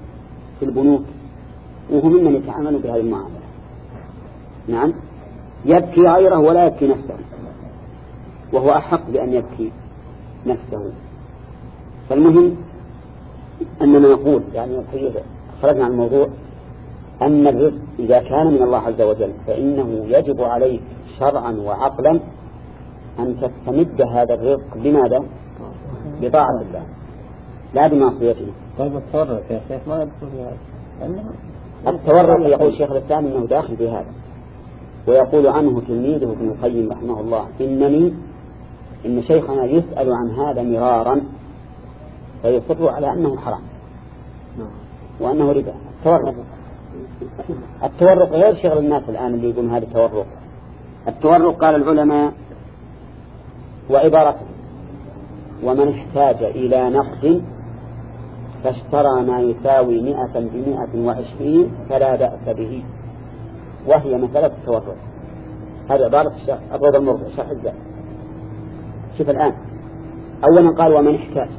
في البنوك وهم ممن يتعاملون بهذه المعاملة. نعم، يبكي غيره ولا يبكي نفسه، وهو أحق بأن يبكي نفسه. فالمهم أننا نقول يعني خرجنا عن الموضوع أن الرزق إذا كان من الله عز وجل فإنه يجب عليك شرعا وعقلا أن تستمد هذا الرزق بماذا؟ بطاعة الله لا بمعصيته. طيب التورط يا شيخ ما يدخل في هذا؟ التورط يقول شيخ الإسلام إنه داخل في هذا، ويقول عنه تلميذه ابن القيم رحمه الله إنني إن شيخنا يسأل عن هذا مرارا فيصر على أنه حرام وأنه ربا. التورط التورق غير شغل الناس الآن اللي يقولون هذا التورق. التورق قال العلماء وعبارته ومن احتاج إلى نقد فاشترى ما يساوي مئة بمئة وعشرين فلا بأس به، وهي مسألة التورق. هذه عبارة الروض المرضى شرح الزاد. شوف الآن أولا قال ومن احتاج،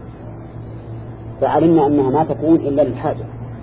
فعلمنا أنها ما تكون إلا للحاجة.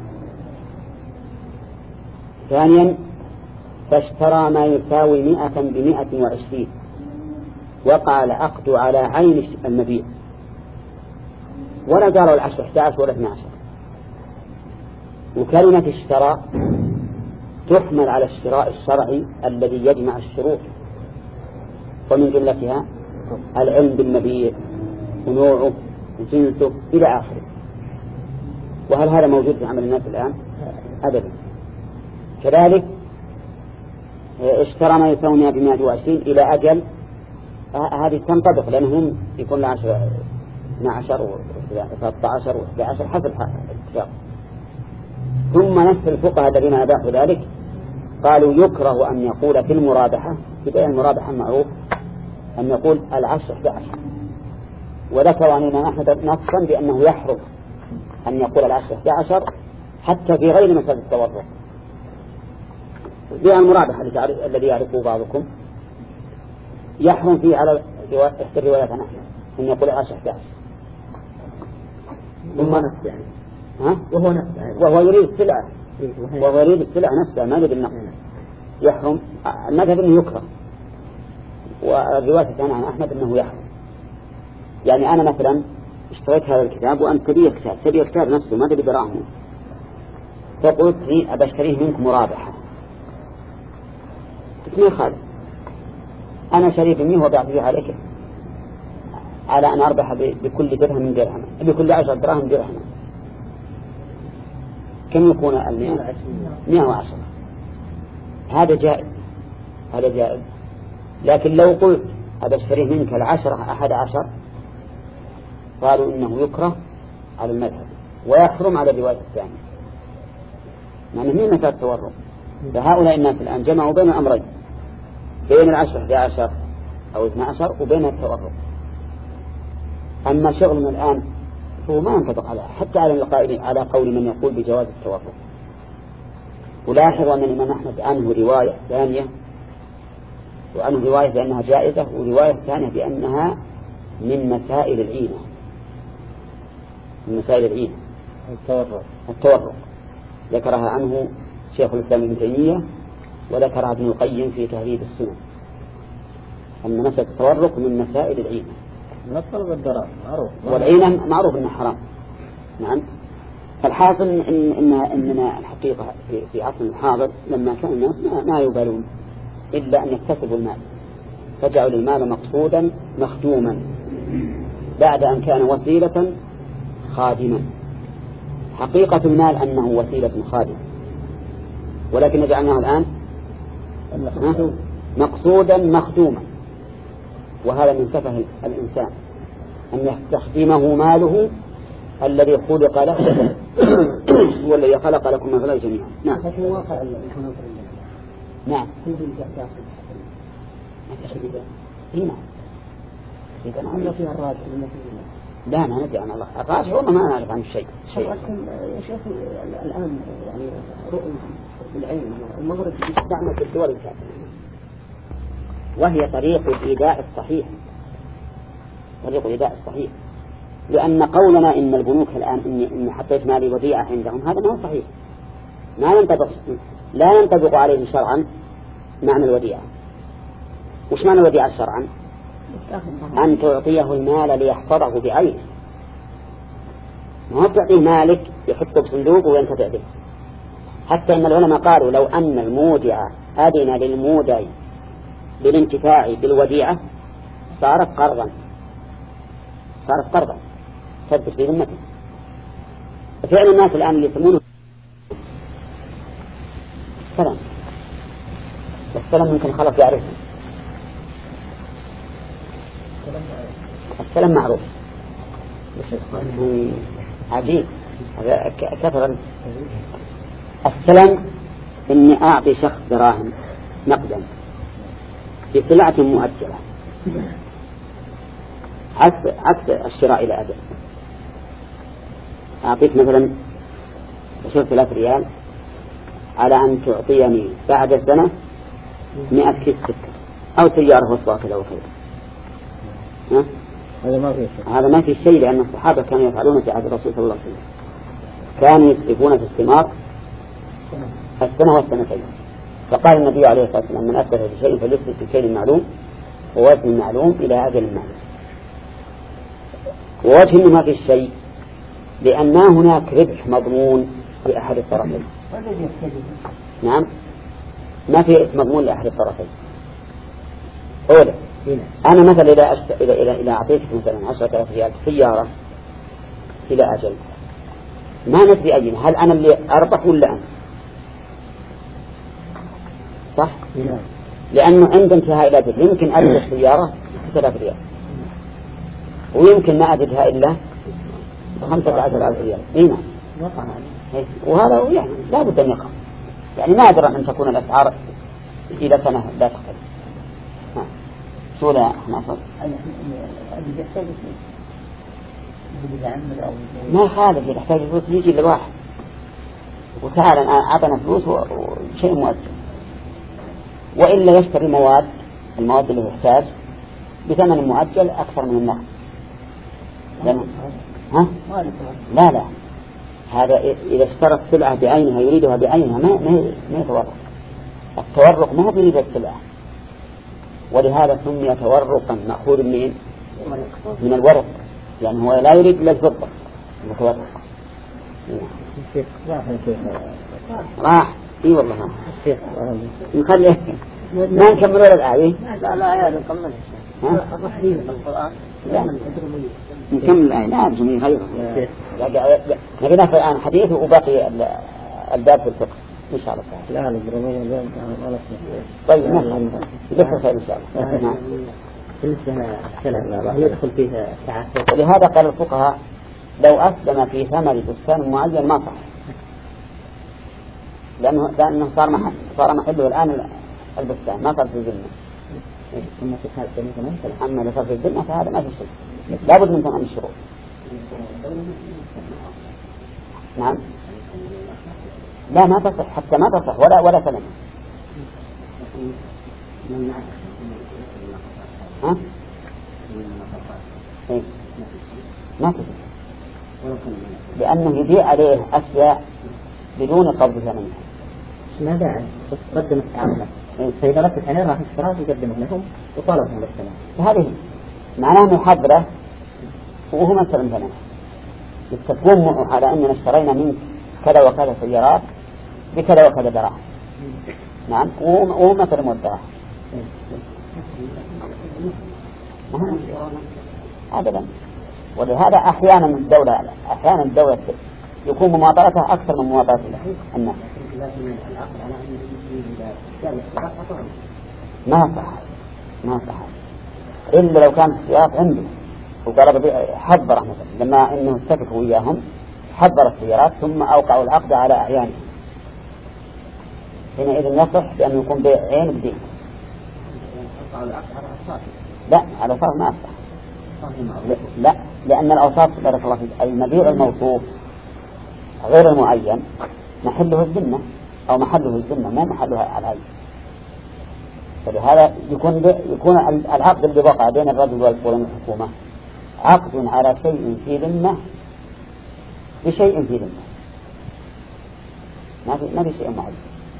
ثانيا فاشترى ما يساوي مئة بمئة وعشرين، وقع العقد على عين المبيع ولا قالوا العشر احدى عشر ولا اثنى عشر. وكلمة اشترى تحمل على الشراء الشرعي الذي يجمع الشروط، ومن جملتها العلم بالمبيع ونوعه وجنسه إلى آخره. وهل هذا موجود في عمل الناس الآن؟ أبدا. كذلك اشترى ما يساوي مئة بمئة وعشرين إلى أجل، هذه تنطبق لأنهم يكون لعشر اثنى عشر وثلاثة عشر وإحدى عشر حسب الاتفاق. ثم نفس الفقهاء الذين أباحوا ذلك قالوا يكره أن يقول في المرابحة، في بيع المرابحة المعروف أن يقول العشر إحدى عشر، وذكر عن الإمام أحمد نصا بأنه يحرم أن يقول العشر إحدى عشر حتى في غير مسألة التورق. بيع المرابحة الذي يعرفه بعضكم يحرم فيه على إحدى الروايات عن أحمد أن يقول العشر إحدى عشر، وهو نفسه يعني ها؟ وهو نفسه وهو يريد السلعة وهو يريد السلعة نفسها ما يريد النقد. يحرم. المذهب أنه يكره، والرواية الثانية عن أحمد أنه يحرم. يعني أنا مثلا اشتريت هذا الكتاب وأنت تبي كتاب تبي كتاب نفسه ما تبي دراهم، فقلت لي أبى أشتريه منك مرابحة، قلت لي خالد أنا شريك منه وبعطيه عليك على أن أربح بكل درهم درهم بكل عشر دراهم درهم، كم يكون المئة؟ مئة وعشرة. هذا جائز، هذا جائز. لكن لو قلت أبى أشتريه منك العشرة أحد عشر قالوا إنه يكره على المذهب ويحرم على الرواية الثانية، يعني مين مثال التورق. فهؤلاء الناس الآن جمعوا بين أمرين، بين العشر إحدى عشر أو اثنى عشر وبين التورق. أما شغلنا الآن هو ما ينطبق على حتى على القائلين على قول من يقول بجواز التورق. ولاحظوا أن الإمام أحمد عنه رواية ثانية، وعنه رواية بأنها جائزة ورواية ثانية بأنها من مسائل العينة، من مسائل العينة التورق. التورق ذكرها عنه شيخ الإسلام ابن تيمية وذكرها ابن القيم في تهذيب السنن، أن مسألة التورق من مسائل العينة. لا طلب الدراهم معروف، والعينة معروف أنها حرام. نعم. فالحاصل إن إنها إننا الحقيقة في, في عصر الحاضر لما كان الناس ما, ما يبالون إلا أن يكتسبوا المال، فجعلوا المال مقصودا مخدوما بعد أن كان وسيلة خادما. حقيقة المال أنه وسيلة خادمة، ولكن جعلناه الآن مقصودا مخدوما، وهذا من سفه الإنسان أن يستخدمه ماله الذي خلق له والذي خلق لكم من غير جميعا. نعم. نعم. هنا إذا أنا فيها الراجع لا ما ندري عن الله الراجع والله ما نعرف عن الشيء. شيء. يا شيخ الآن يعني رؤية بالعين المغرب تستعمل في الدول الكافرة، وهي طريق الإيداء الصحيح، طريق الإيداء الصحيح. لأن قولنا إن البنوك الآن إني, إني حطيت مالي وديعة عندهم هذا ما هو صحيح. ما ينطبق لا ينطبق عليه شرعا معنى الوديعة. وش معنى الوديعة شرعا؟ أن تعطيه المال ليحفظه بعينه، ما هو تعطيه مالك يحطه بصندوق وينتفع به. حتى إن العلماء قالوا لو أن المودع أذن للمودع بالانتفاع بالوديعة صارت قرضا، صارت قرضا ثبت في ذمته. فعل الناس الآن اللي يسمونه السلام، والسلام ممكن خلص يعرفه. السلام معروف عجيب كثرا. السلام إني أعطي شخص دراهم نقدا في سلعة مؤجلة عكس عكس الشراء إلى أجل. أعطيك مثلا عشرة ثلاث ريال على أن تعطيني بعد سنة مئة كيس سكر أو سيارة وصفة كذا وكذا. هذا ما في شيء، هذا ما في شيء، لأن الصحابة كانوا يفعلون في عهد الرسول صلى الله عليه وسلم، كانوا يسلفون في الثمار السنة والسنتين. فقال النبي عليه الصلاة والسلام من أسلف في شيء فليسلف في كيل معلوم ووزن معلوم إلى أجل معلوم. ووجه إنه ما في الشيء لأن هناك ربح مضمون لأحد الطرفين. نعم ما في ربح مضمون لأحد الطرفين. أولا أنا مثلا إذا أشت... إذا إذا إذا أعطيتك مثلا عشرة آلاف ريال سيارة إلى أجل ما ندري أجل هل أنا اللي أربح ولا أنا، صح؟ نعم. لأنه عند انتهاء الأجل يمكن أجل السيارة ثلاث ريال ويمكن ما أجلها إلا خمسة عشر ألف ريال. إيه نعم. وهذا يعني لا بد أن يقع، يعني نادرا أن تكون الأسعار إلى سنة لا تختلف. شو لا نصر ما يخالف، يحتاج فلوس يجي للواحد وتعالى الآن أعطنا فلوس وشيء مؤجل، وإلا يشتري مواد المواد اللي يحتاج بثمن مؤجل أكثر من النقد. ها؟ لا لا هذا إذا اشترت سلعة بعينها يريدها بعينها ما ما يتورق. التورق ما هو بريد السلعة، ولهذا سمي تورقا مأخوذ من من الورق، يعني هو لا يريد إلا الفضة المتورق. راح اي والله نخليه ما نكمل ولا الآية. لا لا يا نكمل القرآن نكمل الآية لا أرجو غيره. نبي ناخذ الآن حديث وباقي الباب في الفقه إن شاء الله. لا البرمية لا طيب نعم ذكر خير إن شاء الله. نعم بالنسبة للسلام يدخل فيها تعافي. ولهذا قال الفقهاء لو أسلم في ثمن بستان معين ما صح، لأنه لأنه صار محل صار محله الآن البستان ما صار في الذمة. أما في حال ثانية مثلا أما لو صار في الذمة فهذا ما في شيء، لابد من تمام الشروط. نعم لا ما تصح حتى ما تصح ولا ولا كلمة. ها؟ إيه؟ ما تصح لأنه يبيع عليه أشياء بدون قبض ثمنها. ما داعي قدم التعامل فإذا رفت عليه راح اشتراه يقدمه لهم وطالبهم بالسلام. فهذه معناه محضرة وهو ما سلم ثمنها. يتكون على أننا اشترينا منك كذا وكذا سيارات بكذا وكذا دراهم. نعم وهو ما سلم الدراهم. أبدا. ولهذا أحيانا الدولة أحيانا الدولة يكون مماطلتها أكثر من مماطلة الناس. ما صح ما صح إلا لو كان السيارات عنده وقال حضر مثلا لما إنه اتفقوا وياهم حضر السيارات ثم أوقعوا العقد على أعيانه، حينئذ يصح بأن يكون بيع عين بدين. لا على أوصاف ما أصح. لا لأن الأوصاف بارك الله فيك المبيع الموصوف غير المعين محله الذمة أو محله الذمة مو محلها العين. فلهذا يكون يكون العقد اللي وقع بين الرجل والحكومة عقد على شيء في ذمة بشيء في ذمة، ما في ما في شيء معين.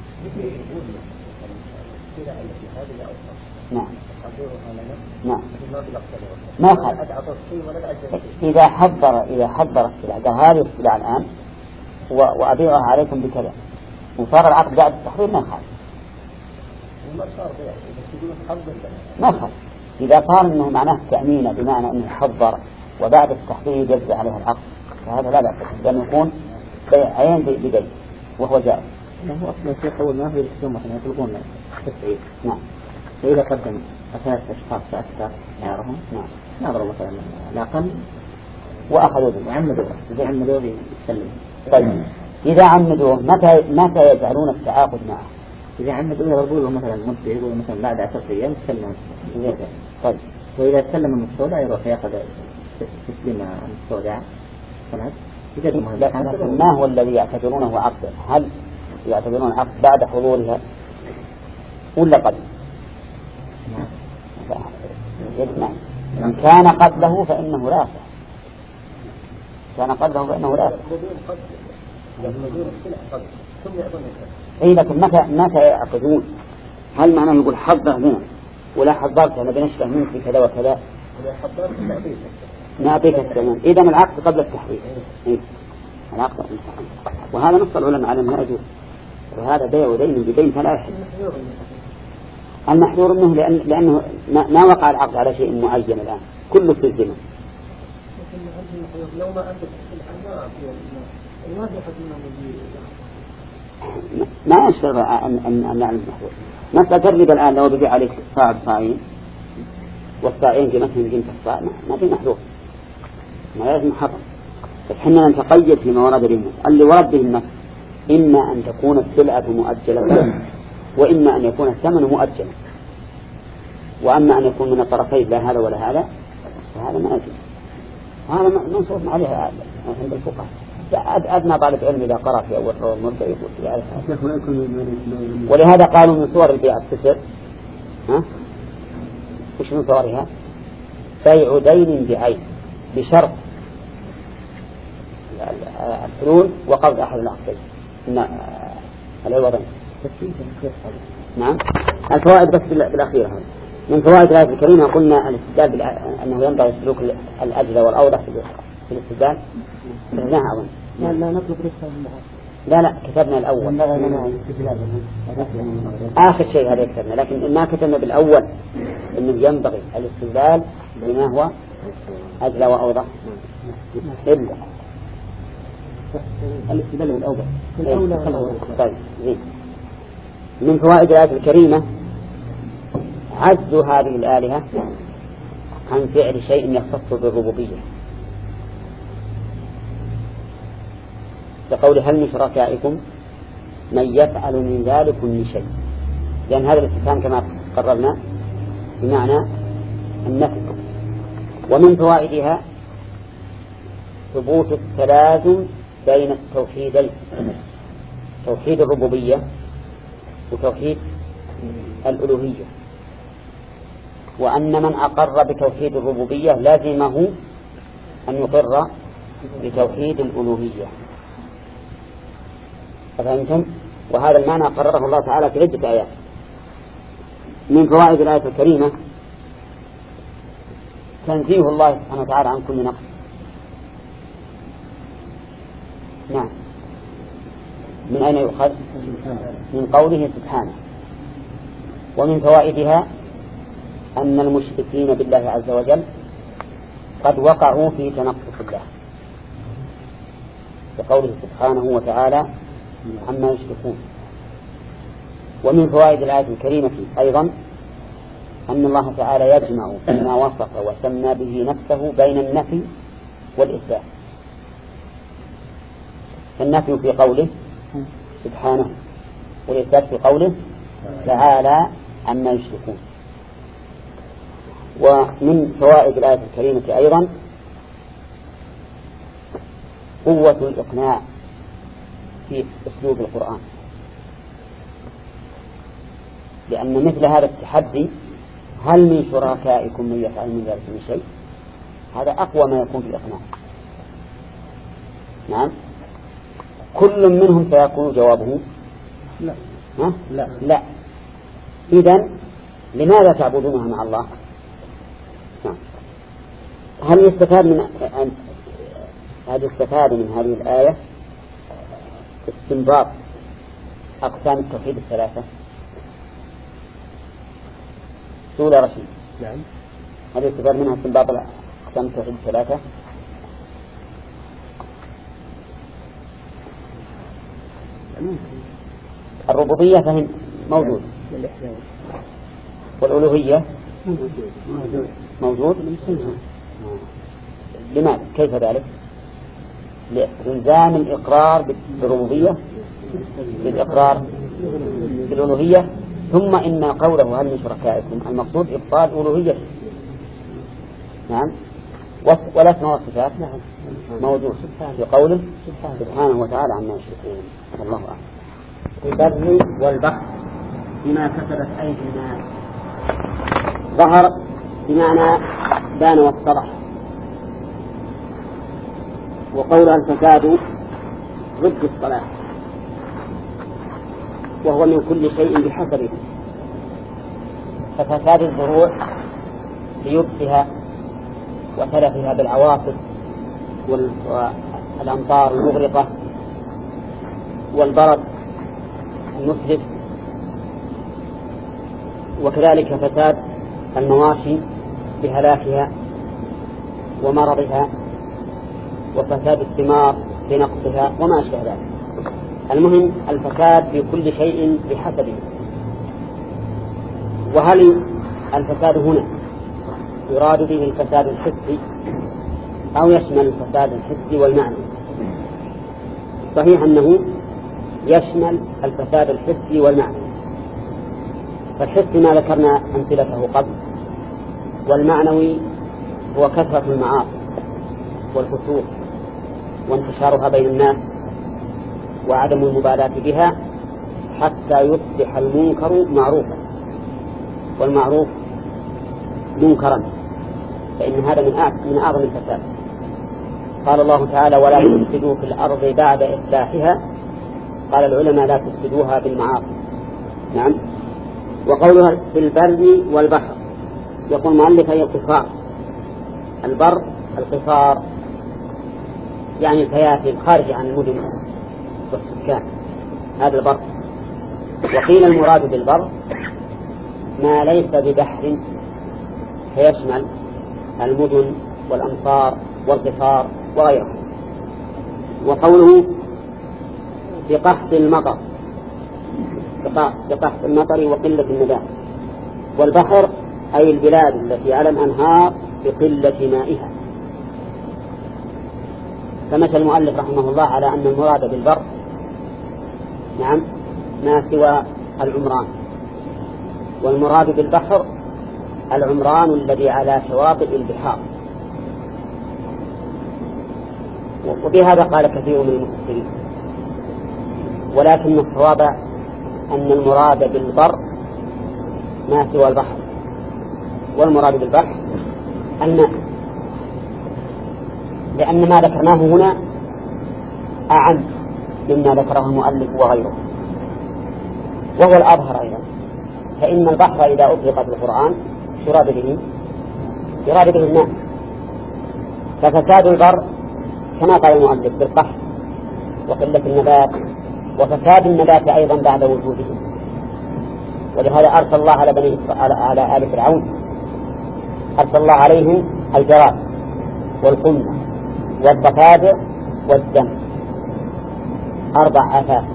نعم نعم ما خالف. إذا حضر إذا حضر السلعة قال هذه السلعة الآن وأبيعها عليكم بكذا وصار العقد بعد التحضير ما خالف. ما خالف إذا صار إنه معناه تأمين بمعنى إنه حضر وبعد التحضير يجزي عليها العقد فهذا لا بأس لأنه يكون عين بدين وهو جائز. هو أصلا الشيخ أول ما هو يلتزم مثلا يطلبون التسعير. نعم. فإذا قدم ثلاث أشخاص فأكثر عيارهم نعم نظروا مثلا الأقل وأخذوا به وعمدوه إذا عمدوه يسلم. طيب إذا عمدوه متى متى يجعلون التعاقد معه؟ إذا عمدوه يقولوا له مثلا مدة يقولوا مثلا بعد عشرة أيام يسلم. طيب وإذا سلم المستودع يروح يأخذ تسليم المستودع سند. لكن ما هو الذي يعتبرونه عقدا؟ هل يعتبرون عقد بعد حضورها ولا قبل؟ نعم. إن كان قبله فإنه لا يصح. كان قبله فإنه لا يصح. إيه لكن متى متى يعقدون؟ هل معناه نقول حضر هنا ولا حضرت أنا بنشتغل منك في كذا وكذا؟ نعطيك الثمن. إذا العقد قبل التحرير. إيه العقد قبل التحرير. وهذا نص العلماء على ما يجوز. وهذا بيع ودين بدين فلا يحل. المحذور منه لأن لأنه ما وقع العقد على شيء معين الآن كله في الذمة. لو ما أنت ما أشتغل أن أن أن نعلم المحذور. مثلا تجرب الآن لو بيع عليك صاع صاعين والصاعين قيمتهم قيمة الصاع ما في محذور ما لازم محرم. بس حنا نتقيد فيما ورد للنص. اللي ورد به النص إما أن تكون السلعة مؤجلة وإما أن يكون الثمن مؤجلا. وأما أن يكون من الطرفين لا هذا ولا هذا فهذا ما يجوز. هذا منصوص عليها عند الفقهاء. أدنى طالب علم إذا قرأ في أول روى المرجع يقول يعرف. ولهذا قالوا من صور البيع التسر ها وش من صورها؟ بيع دين بعين بشرط الحلول وقبض أحد العقدين. العوضين. نعم. الفوائد بس بالأخيرة هذه. من فوائد الآية الكريمة قلنا الاستدلال أنه ينبغي سلوك الأجل والأوضح في الاستدلال. كتبناها أظن. لا لا نطلب رسالة. لا لا كتبنا الأول. آخر شيء هذا كتبنا لكن ما كتبنا بالأول إنه ينبغي الاستدلال بما هو أجل وأوضح إلا الاستدلال بالأوضح. طيب زين. من فوائد الآية الكريمة عجز هذه الآلهة عن فعل شيء يختص بالربوبية كقول هل من شركائكم من يفعل من ذلك من شيء لأن هذا الاستفهام كما قررنا بمعنى النفي. ومن فوائدها ثبوت التلازم بين التوحيدين توحيد الربوبية وتوحيد الألوهية وأن من أقر بتوحيد الربوبية لازمه أن يقر بتوحيد الألوهية. فهمتم؟ وهذا المعنى قرره الله تعالى في عدة آيات. من فوائد الآية الكريمة تنزيه الله سبحانه وتعالى عن كل نقص. نعم. من أين يؤخذ؟ من قوله سبحانه. ومن فوائدها أن المشركين بالله عز وجل قد وقعوا في تنقص الله بقوله سبحانه وتعالى عما يشركون. ومن فوائد الآية الكريمة أيضا أن الله تعالى يجمع فيما وصف وسمى به نفسه بين النفي والإثبات. فالنفي في قوله سبحانه والإثبات في قوله تعالى عما يشركون. ومن فوائد الآية الكريمة أيضا قوة الإقناع في أسلوب القرآن لأن مثل هذا التحدي هل من شركائكم من يفعل من ذلك من شيء هذا أقوى ما يكون في الإقناع. نعم. كل منهم سيكون جوابه لا. ها؟ لا لا. إذن لماذا تعبدونها مع الله؟ نعم. هل يستفاد من أن هل يستفاد من هذه الآية استنباط أقسام التوحيد الثلاثة؟ سؤال رشيد. نعم. هل يستفاد منها استنباط أقسام التوحيد الثلاثة؟ الربوبية فهم موجود، والألوهية موجود. لماذا؟ كيف ذلك؟ لإلزام الإقرار بالربوبية بالإقرار بالألوهية، ثم إن قوله هل من شركائكم المقصود إبطال ألوهية. نعم. والأسماء والصفات موجود في قوله سبحانه وتعالى عما يشركون. الله أعلم. البر والبحر بما كسبت أيدي الناس. ظهر بمعنى بان واصطلح، وقول الفساد ضد الصلاح، وهو من كل شيء بحسبه. ففساد الزروع ليبسها وتلفها بالعواصف والأمطار المغرقة والبرد المسرف، وكذلك فساد المواشي بهلاكها ومرضها، وفساد الثمار بنقصها وما أشبه ذلك. المهم الفساد في كل شيء بحسبه. وهل الفساد هنا يراد به الفساد الحسي أو يشمل الفساد الحسي والمعنى؟ صحيح أنه يشمل الفساد الحسي والمعنى. فالحسي ما ذكرنا أمثلته قبل، والمعنوي هو كثرة المعاصي والفسوق وانتشارها بين الناس وعدم المبالاة بها حتى يصبح المنكر معروفا والمعروف منكرا، فإن هذا من أعظم الفساد. قال الله تعالى ولا تفسدوا في الأرض بعد إصلاحها، قال العلماء لا تفسدوها بالمعاصي. نعم. وقولها في البر والبحر، يقول مؤلف هي القفار. البر القفار يعني الفيافي الخارج عن المدن والسكان، هذا البر. وقيل المراد بالبر ما ليس ببحر، فيشمل المدن والأمصار والقفار وغيرها. وقوله بقحط المطر، بقحط المطر وقلة النبات. والبحر أي البلاد التي على الأنهار بقلة مائها. فمشى المؤلف رحمه الله على أن المراد بالبر نعم ما سوى العمران، والمراد بالبحر العمران الذي على شواطئ البحار. وبهذا قال كثير من المفسرين، ولكن الصواب أن المراد بالبر ما سوى البحر، والمراد بالبحر الماء، لأن ما ذكرناه هنا أعم مما ذكره المؤلف وغيره، وهو الأظهر أيضا. فإن البحر إذا أطلق في القرآن يراد به يراد به الماء. ففساد البر كما قال المؤلف بالقحط وقلة النبات، وفساد النبات أيضا بعد وجوده. ولهذا أرسل الله على بني على آل فرعون أرسل الله عليهم الجراد والقمة والضفادع والدم، أربع آفات.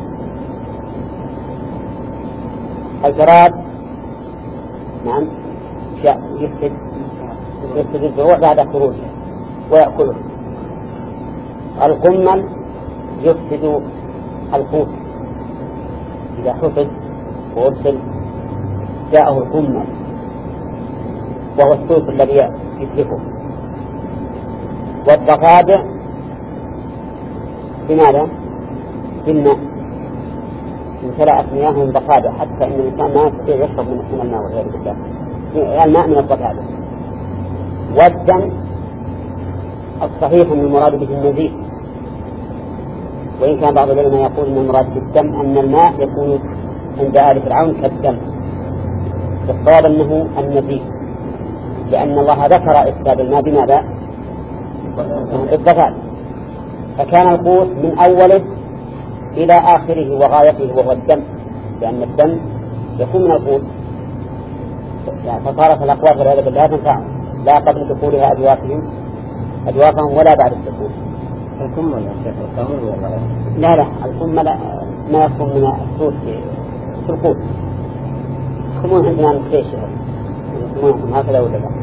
الجراد نعم يفسد يفسد الزروع بعد خروجها ويأكله. القمل يفسد القوت، إذا حفظ وأرسل جاءه القمل وهو السوق الذي يتلفه. والضفادع بماذا؟ بالماء، امتلأت مياههم ضفادع حتى إن الإنسان ما يستطيع يشرب من الماء والعياذ بالله، الماء من الضفادع. والدم الصحيح أن المراد به النزيف، وإن كان بعض العلماء يقول أن المراد بالدم أن الماء يكون عند آل فرعون كالدم، والصواب أنه النزيف، لأن الله ذكر إفساد الماء بماذا؟ بالضفادع، فكان القوت من أوله إلى آخره وغايته وهو الدم، لأن الدم يكون من القوت، يعني فصارت الأقوات والعياذ بالله تنفعهم لا قبل دخولها أجوافهم أجوافهم ولا بعد الدخول. الكم ولا التمر ولا لا لا الكم لا ما يكون من الصوت في القوت. يسمون عندنا الكريش يسمونهم هكذا ولا لا؟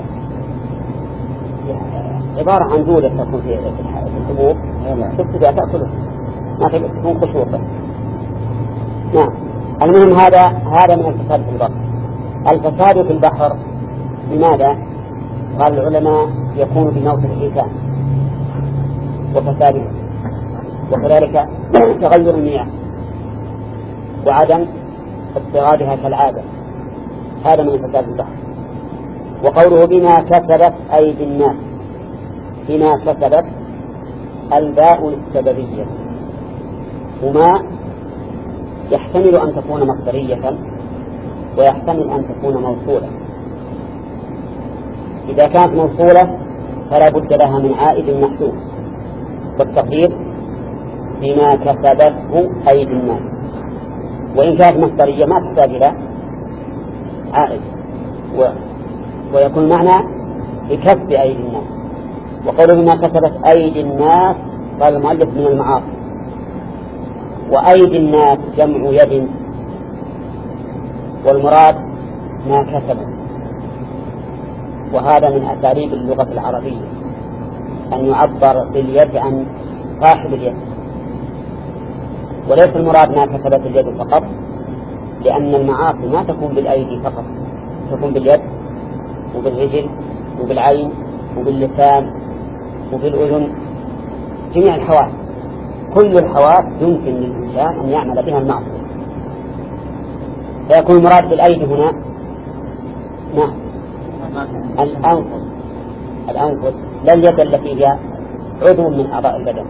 عبارة عن دولة تكون في الحبوب تبتدأ تأكله ما تكون خشوطة. نعم. المهم هذا هذا من الفساد في البحر. الفساد في البحر لماذا؟ قال العلماء يكون بموت الحيتان وفساده، وكذلك تغير المياه وعدم اضطرادها كالعادة، هذا من فساد البحر. وقوله بما كسبت أيدي الناس، بما كسبت الباء السببية، وما يحتمل أن تكون مصدرية ويحتمل أن تكون موصولة. إذا كانت موصولة فلا بد لها من عائد محذوف، والتقدير بما كسبته أيدي الناس. وإن كانت مصدرية ما تحتاج إلى عائد و... ويكون معنى بكسب أيدي الناس. وقوله بما كسبت أيدي الناس قال المؤلف من المعاصي، وأيدي الناس جمع يد، والمراد ما كسبوا، وهذا من أساليب اللغة العربية أن يعبر باليد عن صاحب اليد، وليس المراد ما كسبت اليد فقط، لأن المعاصي ما تكون بالأيدي فقط، تكون باليد وبالرجل وبالعين وباللسان وبالأذن، جميع الحواس، كل الحواس يمكن للإنسان أن يعمل بها المعصية. فيكون المراد بالأيدي هنا نعم الأنفس، الأنفس لا اليد التي هي عضو من أعضاء البدن.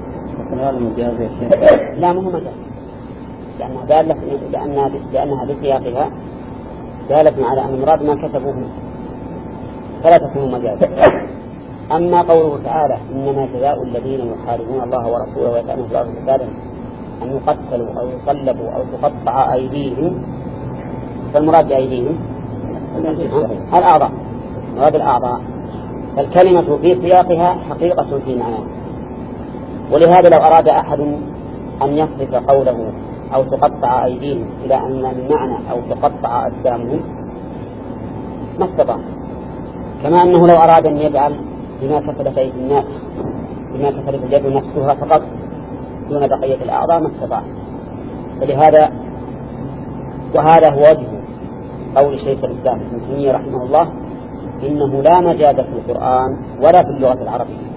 لا مو مجاز، لأنها دالة لأنها لأنها بسياقها دالة على أن المراد ما كتبوه فلا تكون مجاز. أما قوله تعالى إنما جزاء الذين يحاربون الله ورسوله ويسعون في الأرض فسادا أن يقتلوا أو يصلبوا أو تقطع أيديهم، فالمراد بأيديهم الأعضاء، مراد الأعضاء، فالكلمة في سياقها حقيقة في معناها. ولهذا لو أراد أحد أن يصرف قوله أو تقطع أيديهم إلى أن المعنى أو تقطع أجسامهم ما استطاع، كما أنه لو أراد أن يجعل بما كسبت أيدي الناس بما كسبت اليد نفسها فقط دون بقية الأعضاء ما استطاع. فلهذا وهذا هو وجه قول شيخ الإسلام ابن تيمية رحمه الله إنه لا مجاز في القرآن ولا في اللغة العربية،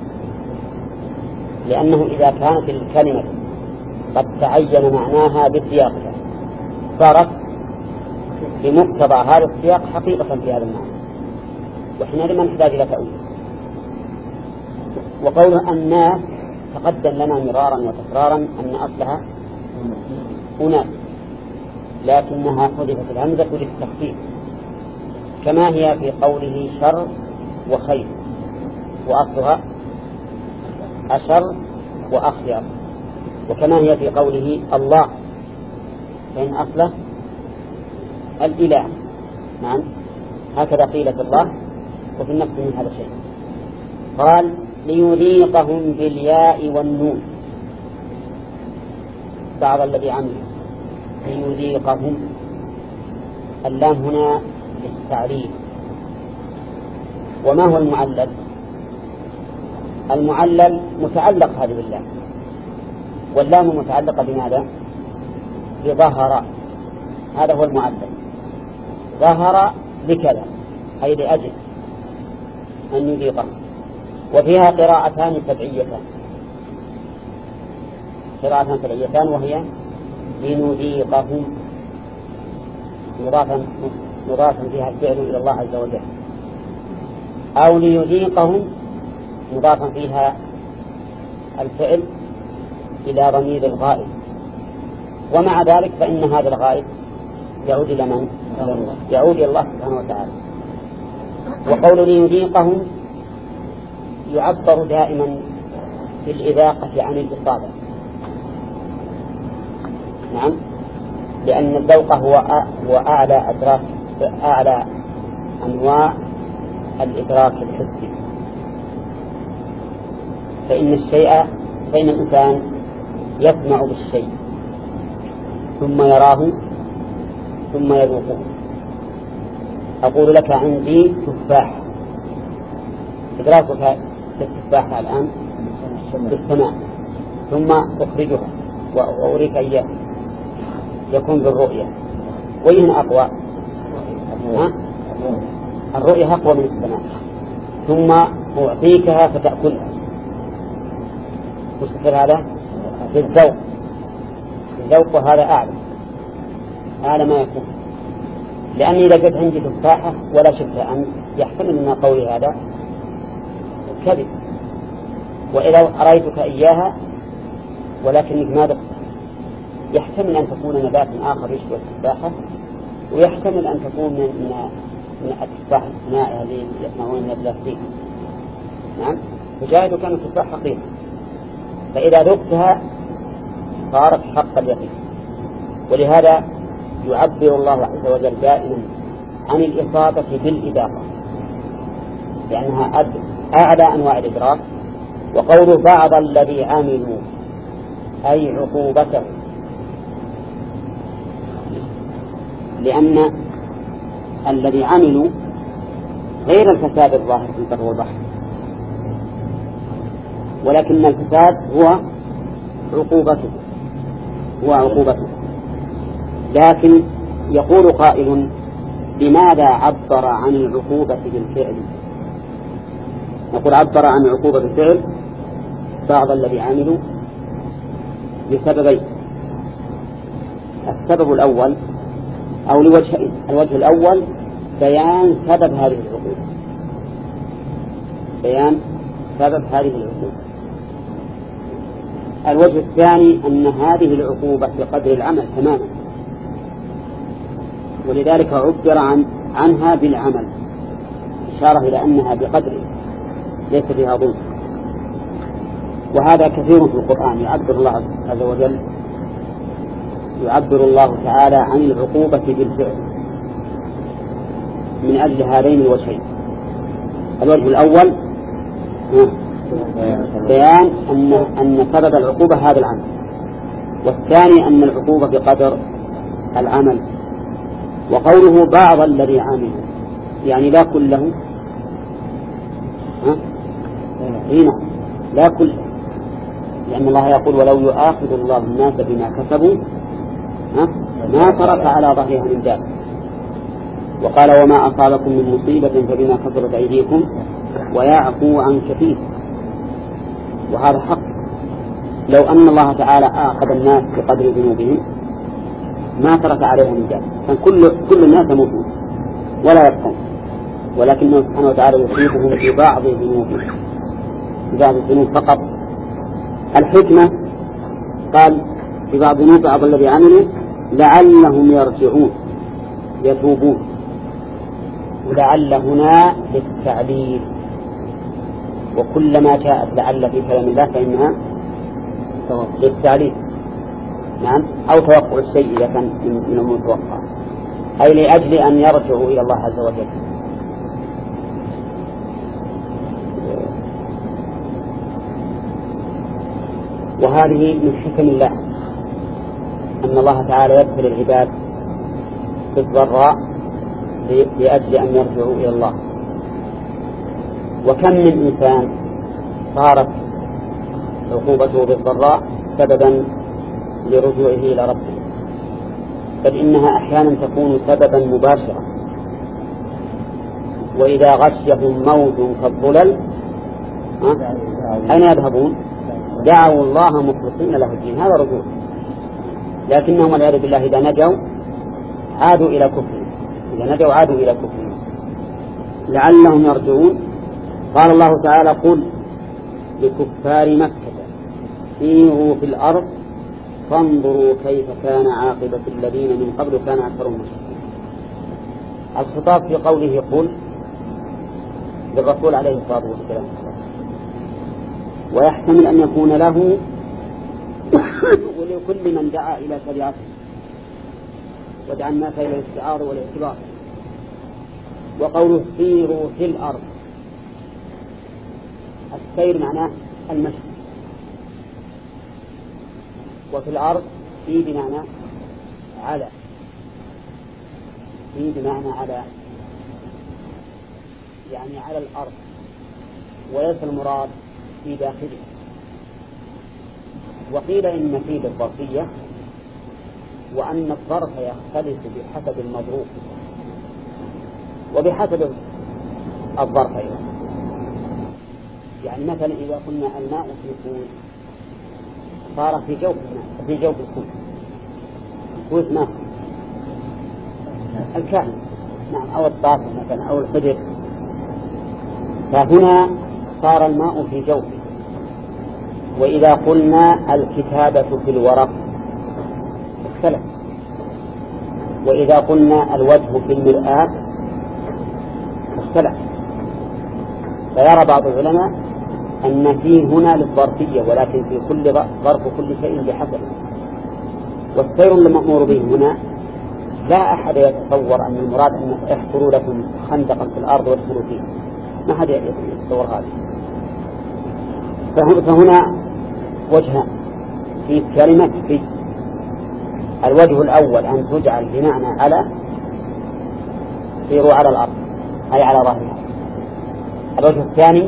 لأنه إذا كانت الكلمة قد تعين معناها بسياقها صارت بمقتضى هذا السياق حقيقة في هذا المعنى، وحينئذ ما نحتاج إلى تأويل. وقول الناس تقدم لنا مرارا وتكرارا أن أصلها أناس، لكنها حذفت الهمزة للتخفيف، كما هي في قوله شر وخير، وأصلها أشر وأخير، وكما هي في قوله الله فإن أصله الإله. نعم هكذا قيل في الله وفي النفس من هذا الشيء. قال ليذيقهم بالياء والنون بعض الذي عمل ليذيقهم، اللام هنا للتعريف. وما هو المعلل؟ المعلل متعلق هذه بالله، واللام متعلقة بماذا؟ بظهر، هذا هو المعلل. ظهر بكذا أي لأجل أن يذيقهم. وفيها قراءتان سبعيتان قراءتان سبعيتان وهي لنذيقهم، مضافا مضافا فيها الفعل إلى الله عز وجل، أو ليذيقهم مضافا فيها الفعل إلى ضمير الغائب، ومع ذلك فإن هذا الغائب يعود إلى من؟ يعود إلى الله سبحانه وتعالى. وقول ليذيقهم يعبر دائما في الإذاقة عن الإصابة، نعم، لأن الذوق هو هو أعلى أدراك أعلى أنواع الإدراك الحسي. فإن الشيء فإن الإنسان يسمع بالشيء ثم يراه ثم يذوقه. أقول لك عندي تفاح، إدراكك للتفاحة الآن بالسماع، ثم أخرجها وأريك إياه يكون بالرؤية، وين أقوى؟ ها؟ الرؤية أقوى من السماع. ثم أعطيكها فتأكلها، وش هذا؟ بالذوق، الذوق هذا أعلى أعلى ما يكون، لأني إذا جئت عندي تفاحة ولا شبه أنت يحتمل أن قولي هذا كذب، وإذا أريتك إياها ولكنك ما دقت يحتمل أن تكون نبات آخر يشبه التفاحة، ويحتمل أن تكون من من, من التفاح الصناعي الذي يصنعون من البلاستيك. نعم، فجاهد كان التفاح حقيقي، فإذا ذقتها صارت حق اليقين. ولهذا يعبر الله عز وجل دائما عن الإصابة بالإذاقة، لأنها أعلى أنواع الإدراك. وقول بعض الذي عملوا أي عقوبته، لأن الذي عملوا غير الفساد الظاهر في البر والبحر، ولكن الفساد هو عقوبته هو عقوبته لكن يقول قائل: لماذا عبر عن العقوبة بالفعل؟ نقول عبر عن عقوبة بالفعل بعض الذي عملوا بسببين. السبب الأول أو لوجهين: الوجه الأول بيان سبب هذه العقوبة، بيان سبب هذه العقوبة. الوجه الثاني أن هذه العقوبة بقدر العمل تماما، ولذلك عبر عن عنها بالعمل، إشارة إلى أنها بقدر ليس فيها ظلم. وهذا كثير في القرآن، يعبر الله عز وجل يعبر الله تعالى عن العقوبة بالفعل من أجل هذين الوجهين. الوجه الأول بيان أن أن سبب العقوبة هذا العمل، والثاني أن العقوبة بقدر العمل. وقوله بعض الذي عمل يعني لا كله، هنا لا كله، لأن الله يقول: ولو يؤاخذ الله الناس بما كسبوا ما ترك على ظهرها من دابة. وقال: وما أصابكم من مصيبة فبما كسبت أيديكم ويعفو عن كثير. وهذا حق، لو أن الله تعالى آخذ الناس بقدر ذنوبهم ما ترك عليها من دابة، كان كل كل الناس يموتون ولا يبقون، ولكنه سبحانه وتعالى يصيبهم في بعض ذنوبهم، في بعض الذنوب فقط. الحكمة قال في بعض ذنوب بعض الذي عملوا لعلهم يرجعون يتوبون، ولعل هنا للتعليل، وكلما جاءت لعل في كلام الله فإنها للتعليل، نعم، أو توقع الشيء إذا كان من المتوقع، أي لأجل أن يرجعوا إلى الله عز وجل. وهذه من حكم الله أن الله تعالى يدخل العباد بالضراء لأجل أن يرجعوا إلى الله. وكم من إنسان صارت عقوبته بالضراء سببا لرجوعه إلى ربه، بل إنها أحيانا تكون سببا مباشرا. وإذا غشيهم موج كالظلل أين يذهبون؟ دعوا الله مخلصين له الدين، هذا رجوع. لكنهم والعياذ بالله إذا نجوا عادوا إلى كفرهم، إذا نجوا عادوا إلى كفرهم لعلهم يرجعون. قال الله تعالى: قل لكفار مكة سيروا في الأرض فانظروا كيف كان عاقبة الذين من قبل كان أكثرهم مشركين. الخطاب في قوله قل للرسول عليه الصلاة والسلام، ويحتمل أن يكون له ولكل من دعا إلى شريعته ودعا الناس إلى الاستعارة والاعتبار. وقوله سيروا في الأرض، السير معناه المشي، وفي الأرض في بمعنى على، في بمعنى على يعني على الأرض، وليس المراد في داخله. وقيل إن في بالظرفية، وأن الظرف يختلف بحسب المضروب وبحسب الظرف أيضا. يعني مثلا إذا قلنا الماء في الكوز صار في جوف الماء في جوف الكوز، الكوز ماء الكائن، نعم، أو الطاقة مثلا أو الحجر، فهنا صار الماء في جوفه. وإذا قلنا الكتابة في الورق اختلف، وإذا قلنا الوجه في المرآة اختلف. فيرى بعض العلماء أن فيه هنا للظرفية، ولكن في كل ظرف كل شيء بحسب. والسير المأمور به هنا لا أحد يتصور أن المراد أن احفروا لكم خندقا في الأرض وادخلوا فيه، ما أحد يتصور هذا. فهنا وجهان في كلمة في. الوجه الأول أن تجعل بمعنى على، سيروا على الأرض أي على ظهرها. الوجه الثاني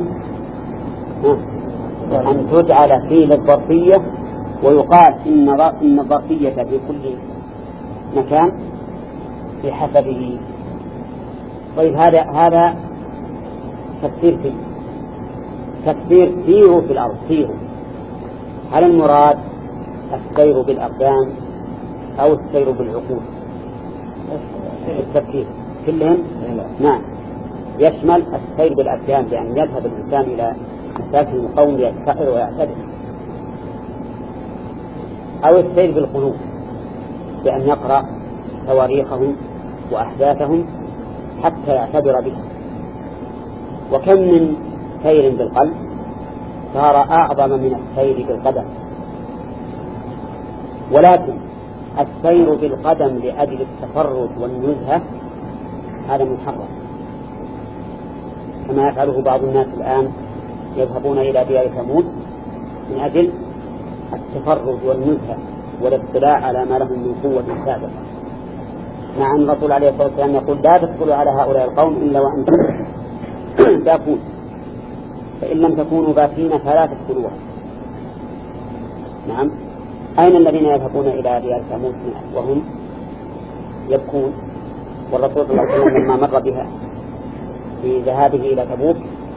أن تجعل في للظرفية، ويقال إن الظرفية في كل مكان بحسبه. طيب هذا هذا تفسير فيه. تفسير سيروا في الأرض، سيروا، هل المراد السير بالأقدام أو السير بالعقول؟ التفكير كلهم نعم يشمل السير بالأقدام، يعني يذهب الإنسان إلى مساكن القوم يستقر ويعتدل، أو السير بالقلوب بأن يقرأ تواريخهم وأحداثهم حتى يعتبر به. وكم من سير بالقلب صار أعظم من السير بالقدم. ولكن السير بالقدم لأجل التفرد والنزهة هذا محرم، كما يفعله بعض الناس الآن، يذهبون إلى ديار ثمود من أجل التفرد والنزهة والاطلاع على ما لهم من قوة سابقة، مع أن الرسول عليه الصلاة والسلام يقول لا تدخلوا على هؤلاء القوم إلا وأنتم باكون، فإن لم تكونوا باكين فلا تدخلوها. نعم، أين الذين يذهبون إلى ديار ثمود وهم يبكون؟ والرسول صلى الله عليه وسلم لما مر بها في ذهابه إلى تبوك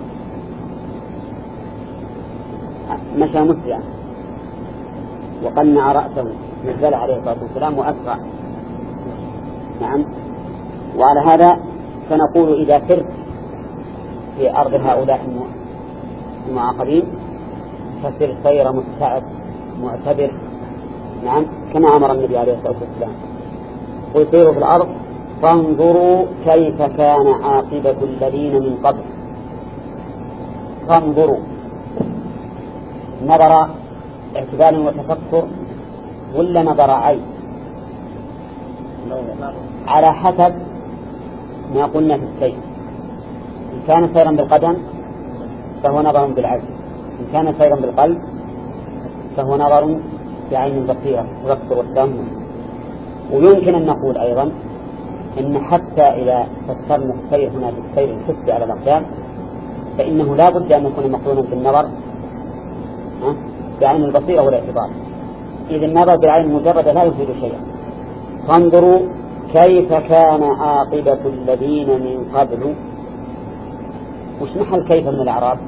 مشى مسرعا وقنع رأسه، نزل عليه الصلاة والسلام وأسرع. نعم، وعلى هذا فنقول إذا سرت في أرض هؤلاء المعاقبين فسر سير مستعد معتبر. نعم، كما أمر النبي عليه الصلاة والسلام قل سيروا في الأرض فانظروا كيف كان عاقبة الذين من قبل. فانظروا نظر اعتبار وتفكر ولا نظر عين؟ على حسب ما قلنا في السير. إن كان سيرا بالقدم فهو نظر بالعين، إن كان سيرا بالقلب فهو نظر بعين البصيرة والتفكر والتأمل. ويمكن أن نقول أيضا إن حتى إذا فسرنا السير هنا بالسير الحسي على الأقدام فإنه لا بد أن يكون مقرونا بالنظر بعين البصيرة والاعتبار، إذ النظر بعين مجردة لا يفيد شيئا. فانظروا كيف كان عاقبة الذين من قبل. وش محل كيف من الأعراب؟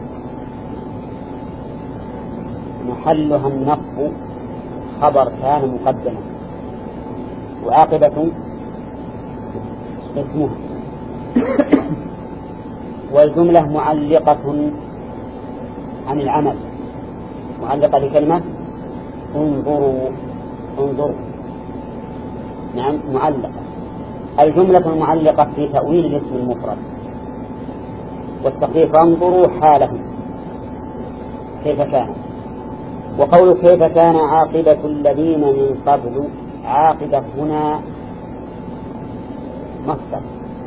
محلها النصب، خبر كان مقدما، وعاقبة اسمها، والجملة معلقة عن العمل معلقة لكلمة انظروا. انظروا نعم معلقة. الجملة المعلقة في تأويل الاسم المفرد والتخفيف انظروا حاله كيف كان. وقول كيف كان عاقبة الذين من قبل، عاقبة هنا مصدر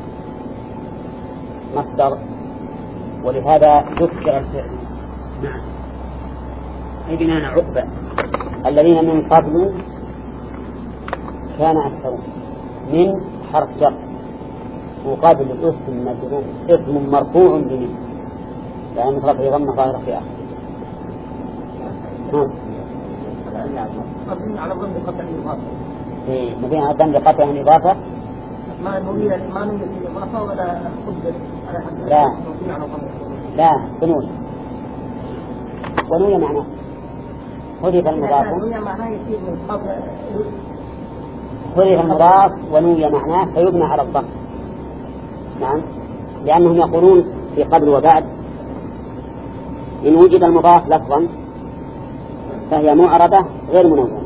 مصدر ولهذا ذكر الفعل. نعم أي بمعنى عقبة. الذين من قبل كان أكثرون من حرف جر وقابل الاسم مجرور اسم مرفوع بمن لأن مطلق يضم ظاهرة في آخر. مبني على ضم قطع الإضافة. إيه مبني على ضم قطع الإضافة. ما نوية ما نوية الإضافة ولا قدر على حد. لا مبني على ضم. لا بنوي ونوية معناه حذف المضاف. نوية معناه يصير من قبل. حذف المضاف ونوية معناه فيبنى على الضم. نعم لأنهم يقولون في قبل وبعد إن وجد المضاف لفظا فهي معربة غير منونة،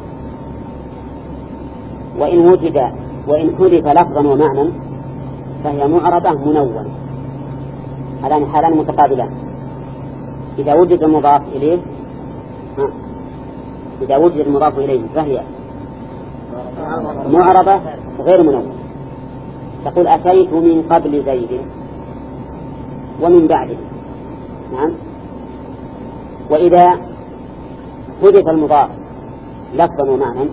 وإن وجد وإن حذف لفظا ومعنى فهي معربة منونة. هذان حالان متقابلان. إذا وجد المضاف إليه ها. إذا وجد المضاف إليه فهي معربة غير منونة. تقول أتيت من قبل زيد ومن بعده. نعم. وإذا حذف المضاف لفظا ومعنى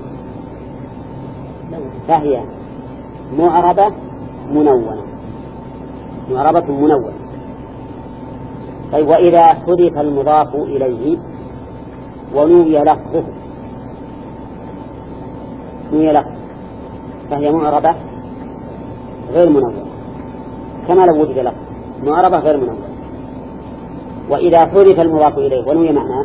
فهي معربة منونة معربة منونة. طيب وإذا حذف المضاف إليه ونوي لفظه نوي لفظه فهي معربة غير منونة كما لو وجد لفظ معربة غير منونة. وإذا حذف المضاف إليه ونوي معناه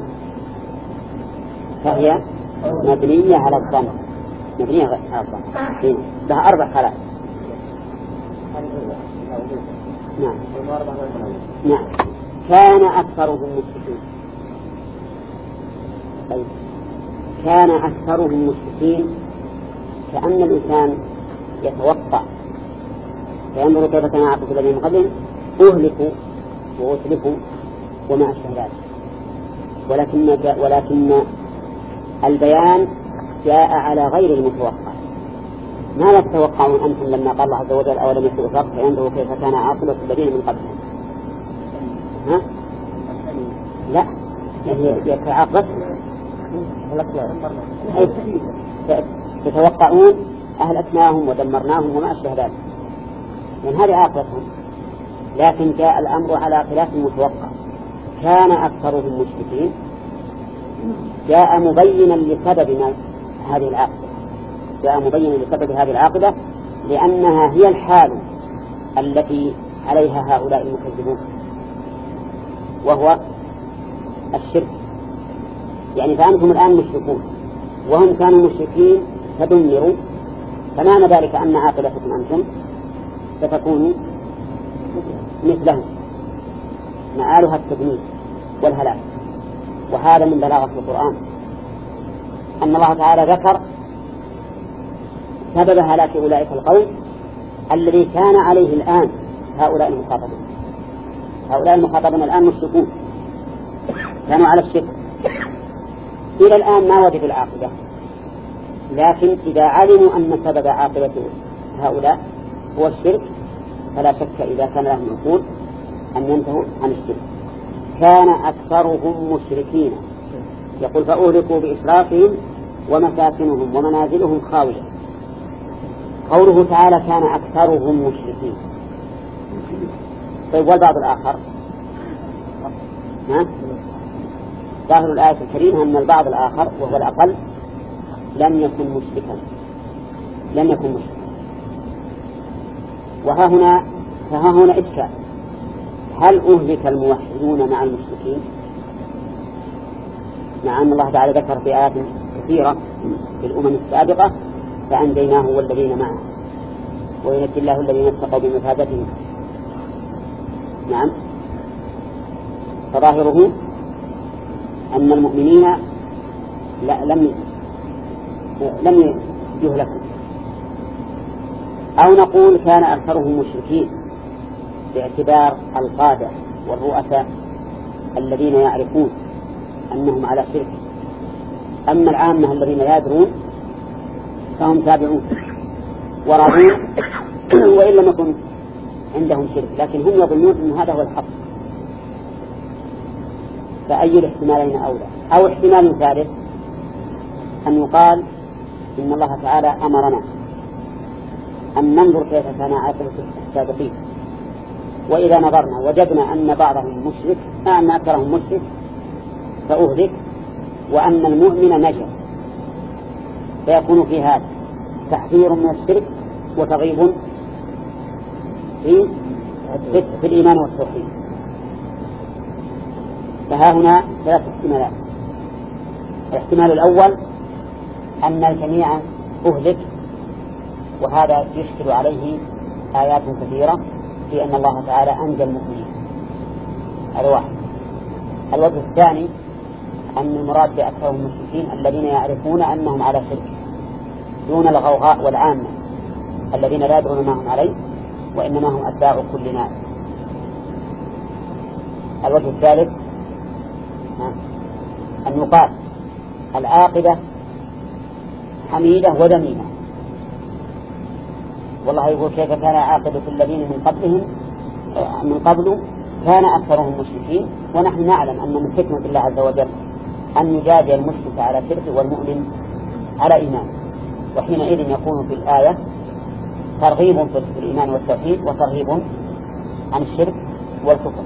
فهي مبنية على الضم مبنية على الضم. لها أربع حالات. نعم نعم. كان أكثرهم مشركين. طيب كان أكثرهم مشركين كأن الإنسان يتوقع فينظر كيف كان عاقبة الذين من قبلهم أهلكوا وأتلفوا وما أشبه ذلك. ولكن ولكن البيان جاء على غير المتوقع. ماذا تتوقعون أنتم لما قال الله عز وجل أولم يسوء فرق فينظروا كيف كان عاقبة الذين من قبلهم؟ ها؟ لا يتعاقب تتوقعون أهلكناهم ودمرناهم وما أشبه ذلك من هذه عاقبتهم. لكن جاء الأمر على خلاف المتوقع. كان أكثرهم مشركين جاء مبينا لسبب هذه العاقبة جاء مبينا لسبب هذه العاقبة لأنها هي الحال التي عليها هؤلاء المكذبون وهو الشرك. يعني فأنتم الآن مشركون وهم كانوا مشركين فدمروا، فمعنى ذلك أن عاقبتكم أنتم ستكون مثلهم مآلها التدمير والهلاك. وهذا من بلاغة القرآن أن الله تعالى ذكر سبب هلاك أولئك القوم الذي كان عليه الآن هؤلاء المخاطبين. هؤلاء المخاطبين الآن مشركون كانوا على الشرك إلى الآن ما وجدوا العاقبة، لكن إذا علموا أن سبب عاقبة هؤلاء هو الشرك فلا شك إذا كان لهم عقول أن ينتهوا عن الشرك. كان أكثرهم مشركين يقول فأهلكوا بإشرافهم ومساكنهم ومنازلهم خاوية. قوله تعالى كان أكثرهم مشركين. طيب والبعض الآخر ها؟ ظاهر الآية الكريمة أن البعض الآخر وهو الأقل لم يكن مشركا لم يكن مشركا. وها هنا فها هنا إشكال. هل أهلك الموحدون مع المشركين؟ مع أن الله تعالى ذكر في آيات كثيرة في الأمم السابقة فأنجيناه والذين معه وينجي الله الذين اتقوا بمفازتهم. نعم. فظاهره أن المؤمنين لا لم لم يهلكوا. أو نقول كان أكثرهم مشركين باعتبار القادة والرؤساء الذين يعرفون أنهم على شرك. أما العامة الذين لا يدرون فهم تابعون وراضون وإن لم يكن عندهم شرك، لكن هم يظنون أن هذا هو الحق. فأي الاحتمالين أولى؟ أو احتمال ثالث أن يقال إن الله تعالى أمرنا أن ننظر كيف كان عاقبة السابقين، وإذا نظرنا وجدنا أن بعضهم مشرك أن أكثرهم مشرك فأهلك، وأن المؤمن نجا، فيكون في هذا تحذير من الشرك وترغيب في في الإيمان والتوحيد. فها هنا ثلاث احتمالات. الاحتمال الأول أن الجميع أهلك، وهذا يشكل عليه آيات كثيرة في أن الله تعالى أنجى المؤمنين. هذا واحد. الوجه الثاني أن المراد بأكثر المشركين الذين يعرفون أنهم على شرك دون الغوغاء والعامة الذين لا يدرون ما هم عليه وإنما هم أتباع كل ناس. الوجه الثالث أن يقال العاقبة حميدة وذميمة. والله يقول كيف كان عاقبة الذين من قبلهم من قبل كان أكثرهم مشركين، ونحن نعلم أن من حكمة الله عز وجل أن يجازي المشرك على شركه والمؤمن على إيمان، وحينئذ يكون في الآية ترغيب في الإيمان والتوحيد وترغيب عن الشرك والكفر.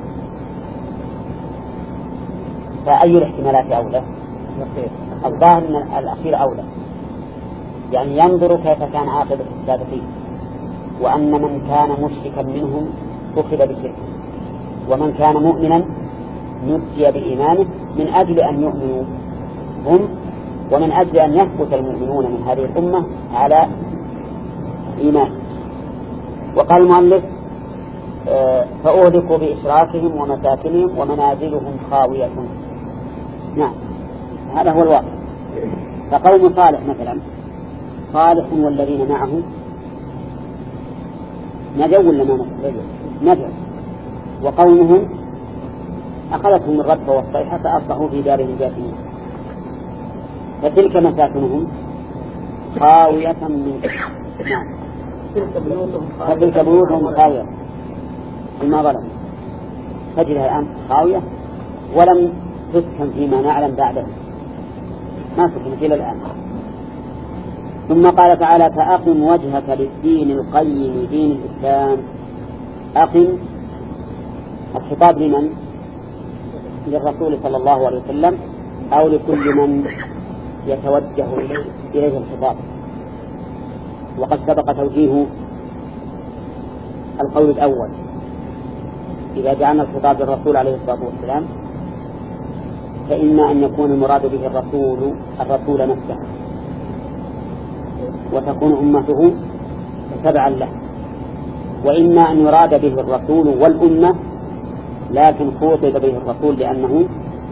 فأي الاحتمالات أولى؟ الظاهر أن الأخير أولى، يعني ينظر كيف كان عاقبة السابقين، وأن من كان مشركا منهم أخذ بشركه، ومن كان مؤمنا نجي بإيمانه من أجل أن يؤمنوا هم، ومن أجل أن يثبت المؤمنون من هذه الأمة على إيمان. وقال المؤلف فأهلكوا بإشراكهم ومساكنهم ومنازلهم خاوية. نعم هذا هو الواقع. فقوم صالح مثلا، صالح والذين معه نجوا ولا ما نجوا؟ وقومهم أخذتهم الرجفة والصيحة فأصبحوا في دارهم جاثمين. فتلك مساكنهم خاوية من نعم فتلك بيوتهم خاوية بما ظلموا، تجدها الآن خاوية ولم تسكن فيما نعلم بعده، ما سكنت إلى الآن. ثم قال تعالى فأقم وجهك للدين القيم دين الإسلام. أقم الخطاب لمن؟ للرسول صلى الله عليه وسلم أو لكل من يتوجه إليه, إليه الخطاب. وقد سبق توجيه القول الأول إذا جعلنا الخطاب للرسول عليه الصلاة والسلام فإما أن يكون المراد به الرسول الرسول نفسه وتكون أمته تبعا له، وإما أن يراد به الرسول والأمة لكن خوطب به الرسول لأنه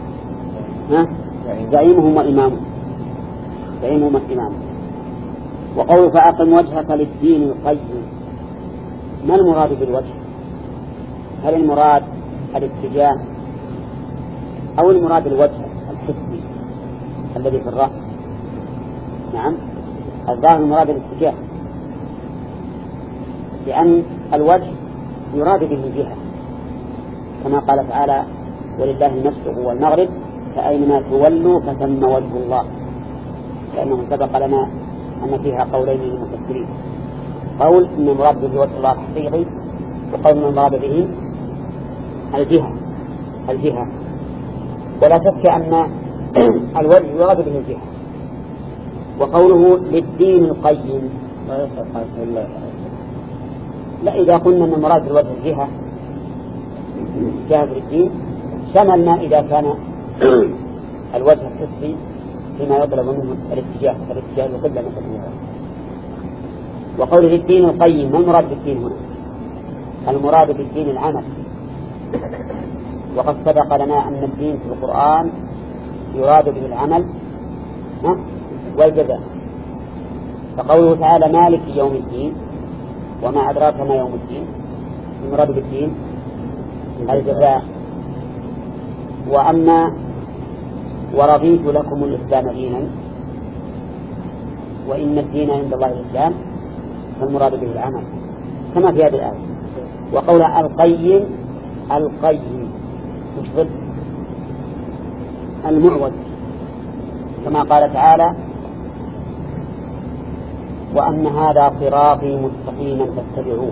زعيمهم وإمامهم زعيمهم وإمامهم. وقول فأقم وجهك للدين القيم، ما المراد بالوجه؟ هل المراد الاتجاه أو المراد الوجه الحسي الذي في الرأس؟ نعم الظاهر المراد الاتجاه، لأن الوجه يراد به الجهة كما قال تعالى ولله المشرق والمغرب فأينما تولوا فثم وجه الله، لأنه سبق لنا أن فيها قولين للمفسرين، قول إن المراد به وجه الله الحقيقي، وقول إن المراد به الجهة الجهة ولا شك أن الوجه يراد به الجهة. وقوله للدين القيم لا، إذا قلنا أن المراد بالوجه الجهة جهة الدين شملنا إذا كان الوجه الحسي فيما يطلب منه الاتجاه الاتجاه القبلة مثلا. وقوله للدين القيم ما المراد بالدين هنا؟ المراد بالدين العمل، وقد سبق لنا أن الدين في القرآن يراد به العمل والجزاء. فقوله تعالى مالك يوم الدين وما أدراك ما يوم الدين، المراد بالدين الجزاء. وأما ورضيت لكم الإسلام دينا وإن الدين عند الله الإسلام فالمراد به العمل كما في هذه الآية. وقول القيم القيم مشغل المعوج كما قال تعالى وأن هذا صراطي مستقيما فاتبعوه.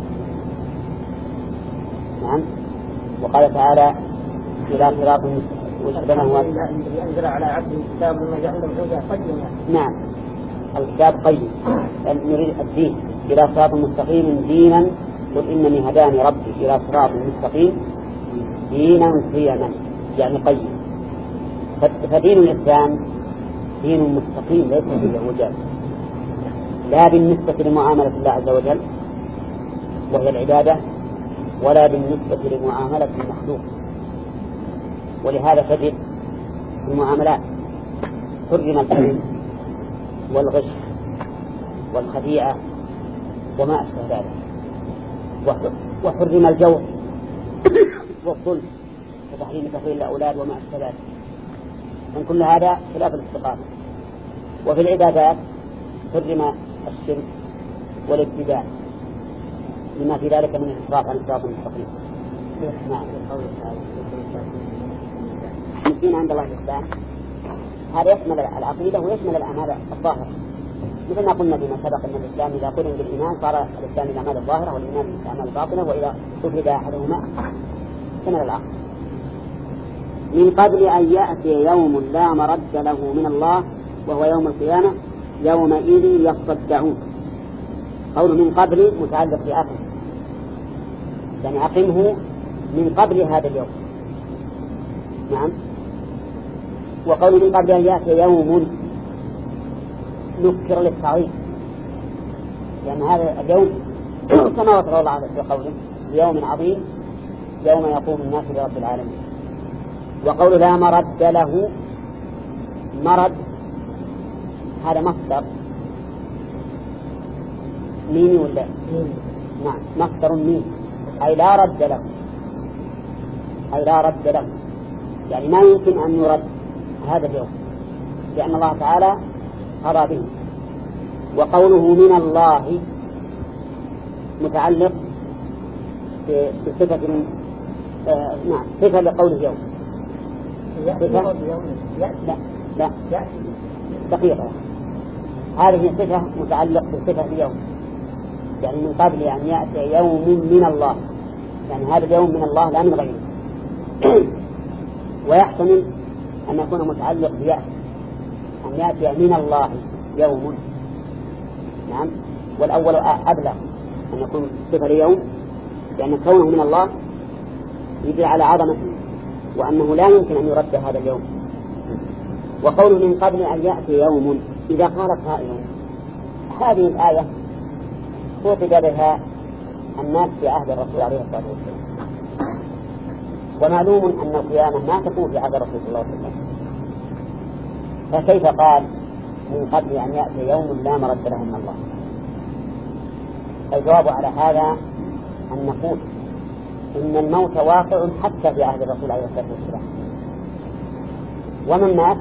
نعم. وقال تعالى إلى صراط مستقيم ينزل على عبده الكتاب وما جعل له قيما. نعم الكتاب قيم نريد الدين إلى صراط مستقيم دينا قل إنني هداني ربي إلى صراط مستقيم دينا قيما يعني قيم. فدين الإسلام دين مستقيم ليس فيه اعوجاج لا بالنسبة لمعاملة الله عز وجل وهي العبادة ولا بالنسبة لمعاملة المخلوق. ولهذا تجد في المعاملات حرم الكذب والغش والخديعة وما أشبه ذلك، وحرم الجور والظلم وتحريم تفضيل الأولاد وما أشبه ذلك، من كل هذا خلاف الاستقامة. وفي العبادات حرم الشرك والابتداع لما في ذلك من الإسراف عن الصراط المستقيم. نعم. الدين عند الله الإسلام هذا يشمل العقيدة ويشمل الأعمال الظاهرة، مثل ما قلنا بما سبق أن الإسلام إذا قرن بالإيمان صار الإسلام الأعمال الظاهرة والإيمان الأعمال الباطنة، وإذا أفرد أحدهما شمل العقل. من قبل أن يأتي يوم لا مرد له من الله وهو يوم القيامة يومئذ يصدعون. قول من قبل متعلق بأقم، يعني أقمه من قبل هذا اليوم. نعم. وقول من قبل أن يأتي يوم نكر للتعظيم، لأن هذا اليوم كما وصف الله في قوله يوم عظيم يوم يقوم الناس لرب العالمين. وقول لا مرد له، مرد هذا مصدر ميمي ولا نعم مصدر ميمي أي لا رد له، أي لا رد له، يعني ما يمكن أن يرد هذا اليوم لأن الله تعالى قضى به. وقوله من الله متعلق بصفة آه نعم صفة لقوله يوم. صفة لا لا دقيقة، هذه صفة متعلق بصفة اليوم، يعني من قبل أن يأتي يوم من الله، يعني هذا اليوم من الله لا من غيره. ويحتمل أن يكون متعلق بيأتي أن يأتي من الله يوم. نعم. والأول أبلغ أن يكون صفة ليوم، لأن كونه من الله يدل على عظمته وأنه لا يمكن أن يرد هذا اليوم. وقوله من قبل أن يأتي يوم، إذا قال قائل هذه الآية خطب بها الناس في عهد الرسول عليه الصلاة والسلام، ومعلوم أن القيامة ما تكون في عهد الرسول صلى الله عليه وسلم، فكيف قال من قبل أن يأتي يوم لا مرد له من الله؟ الجواب على هذا أن نقول إن الموت واقع حتى في عهد الرسول عليه الصلاة والسلام، ومن مات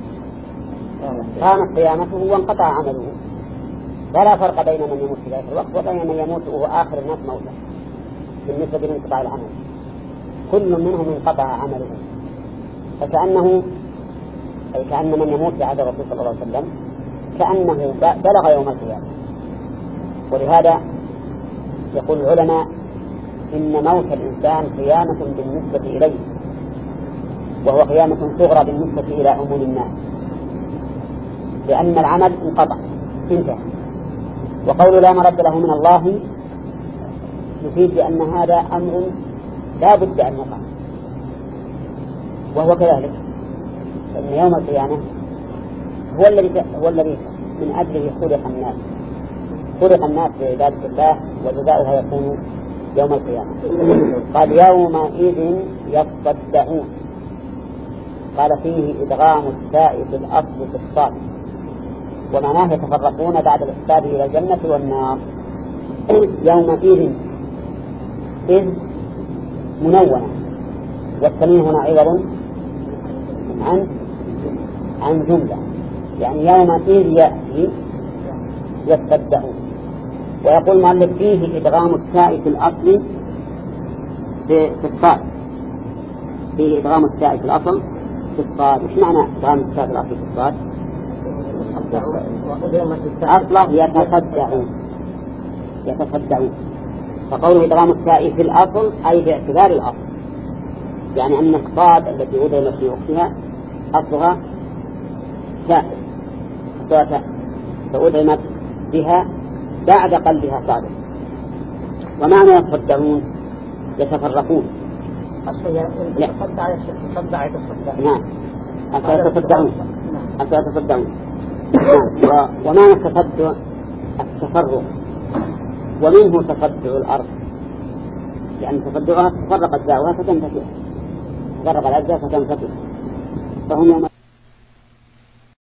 قامت قيامته وانقطع عمله، فلا فرق بين من يموت في ذلك الوقت وبين من يموت وهو آخر الناس موتا بالنسبة لانقطاع العمل، كل منهم انقطع عمله. فكأنه أي كأن من يموت في عهد الرسول صلى الله عليه وسلم كأنه بلغ يوم القيامة. ولهذا يقول العلماء إن موت الإنسان قيامة بالنسبة إليه، وهو قيامة صغرى بالنسبة إلى عموم الناس، لأن العمل انقطع انتهى. وقول لا مرد له من الله يفيد بأن هذا أمر لا بد أن يقع، وهو كذلك، فإن يوم القيامة هو الذي هو الذي من أجله خلق الناس، خلق الناس بعبادة الله، وجزاؤها يكون يوم القيامة. قال يومئذ يصدعون. قال فيه إدغام التاء في الأصل في الصاد، ومعناه يتفرقون بعد الإحساب إلى الجنة والنار. يومئذ إذ منونة، والتنوين هنا عوض عن عن جملة، يعني يومئذ يأتي يصدقون. ويقول المؤلف فيه إدغام التاء في الأصل في الصاد، فيه إدغام التاء في الأصل في الصاد. إيش معنى إدغام التاء في الأصل في الصاد؟ أصله يتصدقون يتصدقون فقوله إدغام التاء في الأصل أي باعتبار الأصل، يعني أن الصاد التي أدغمت في وقتها أصلها تاء تاء فأدغمت بها بعد قلبها صادق. ومعنى يتصدقون يتفرقون. يتصدع يتصدع يتصدع نعم حتى يتصدعون حتى يتصدعون. نعم. ومعنى التصدع التفرق، ومنه تصدع الأرض، يعني تصدعها تفرق أجزاؤها فتنفتح، تفرق الأجزاء فتنفتح، فهم يوم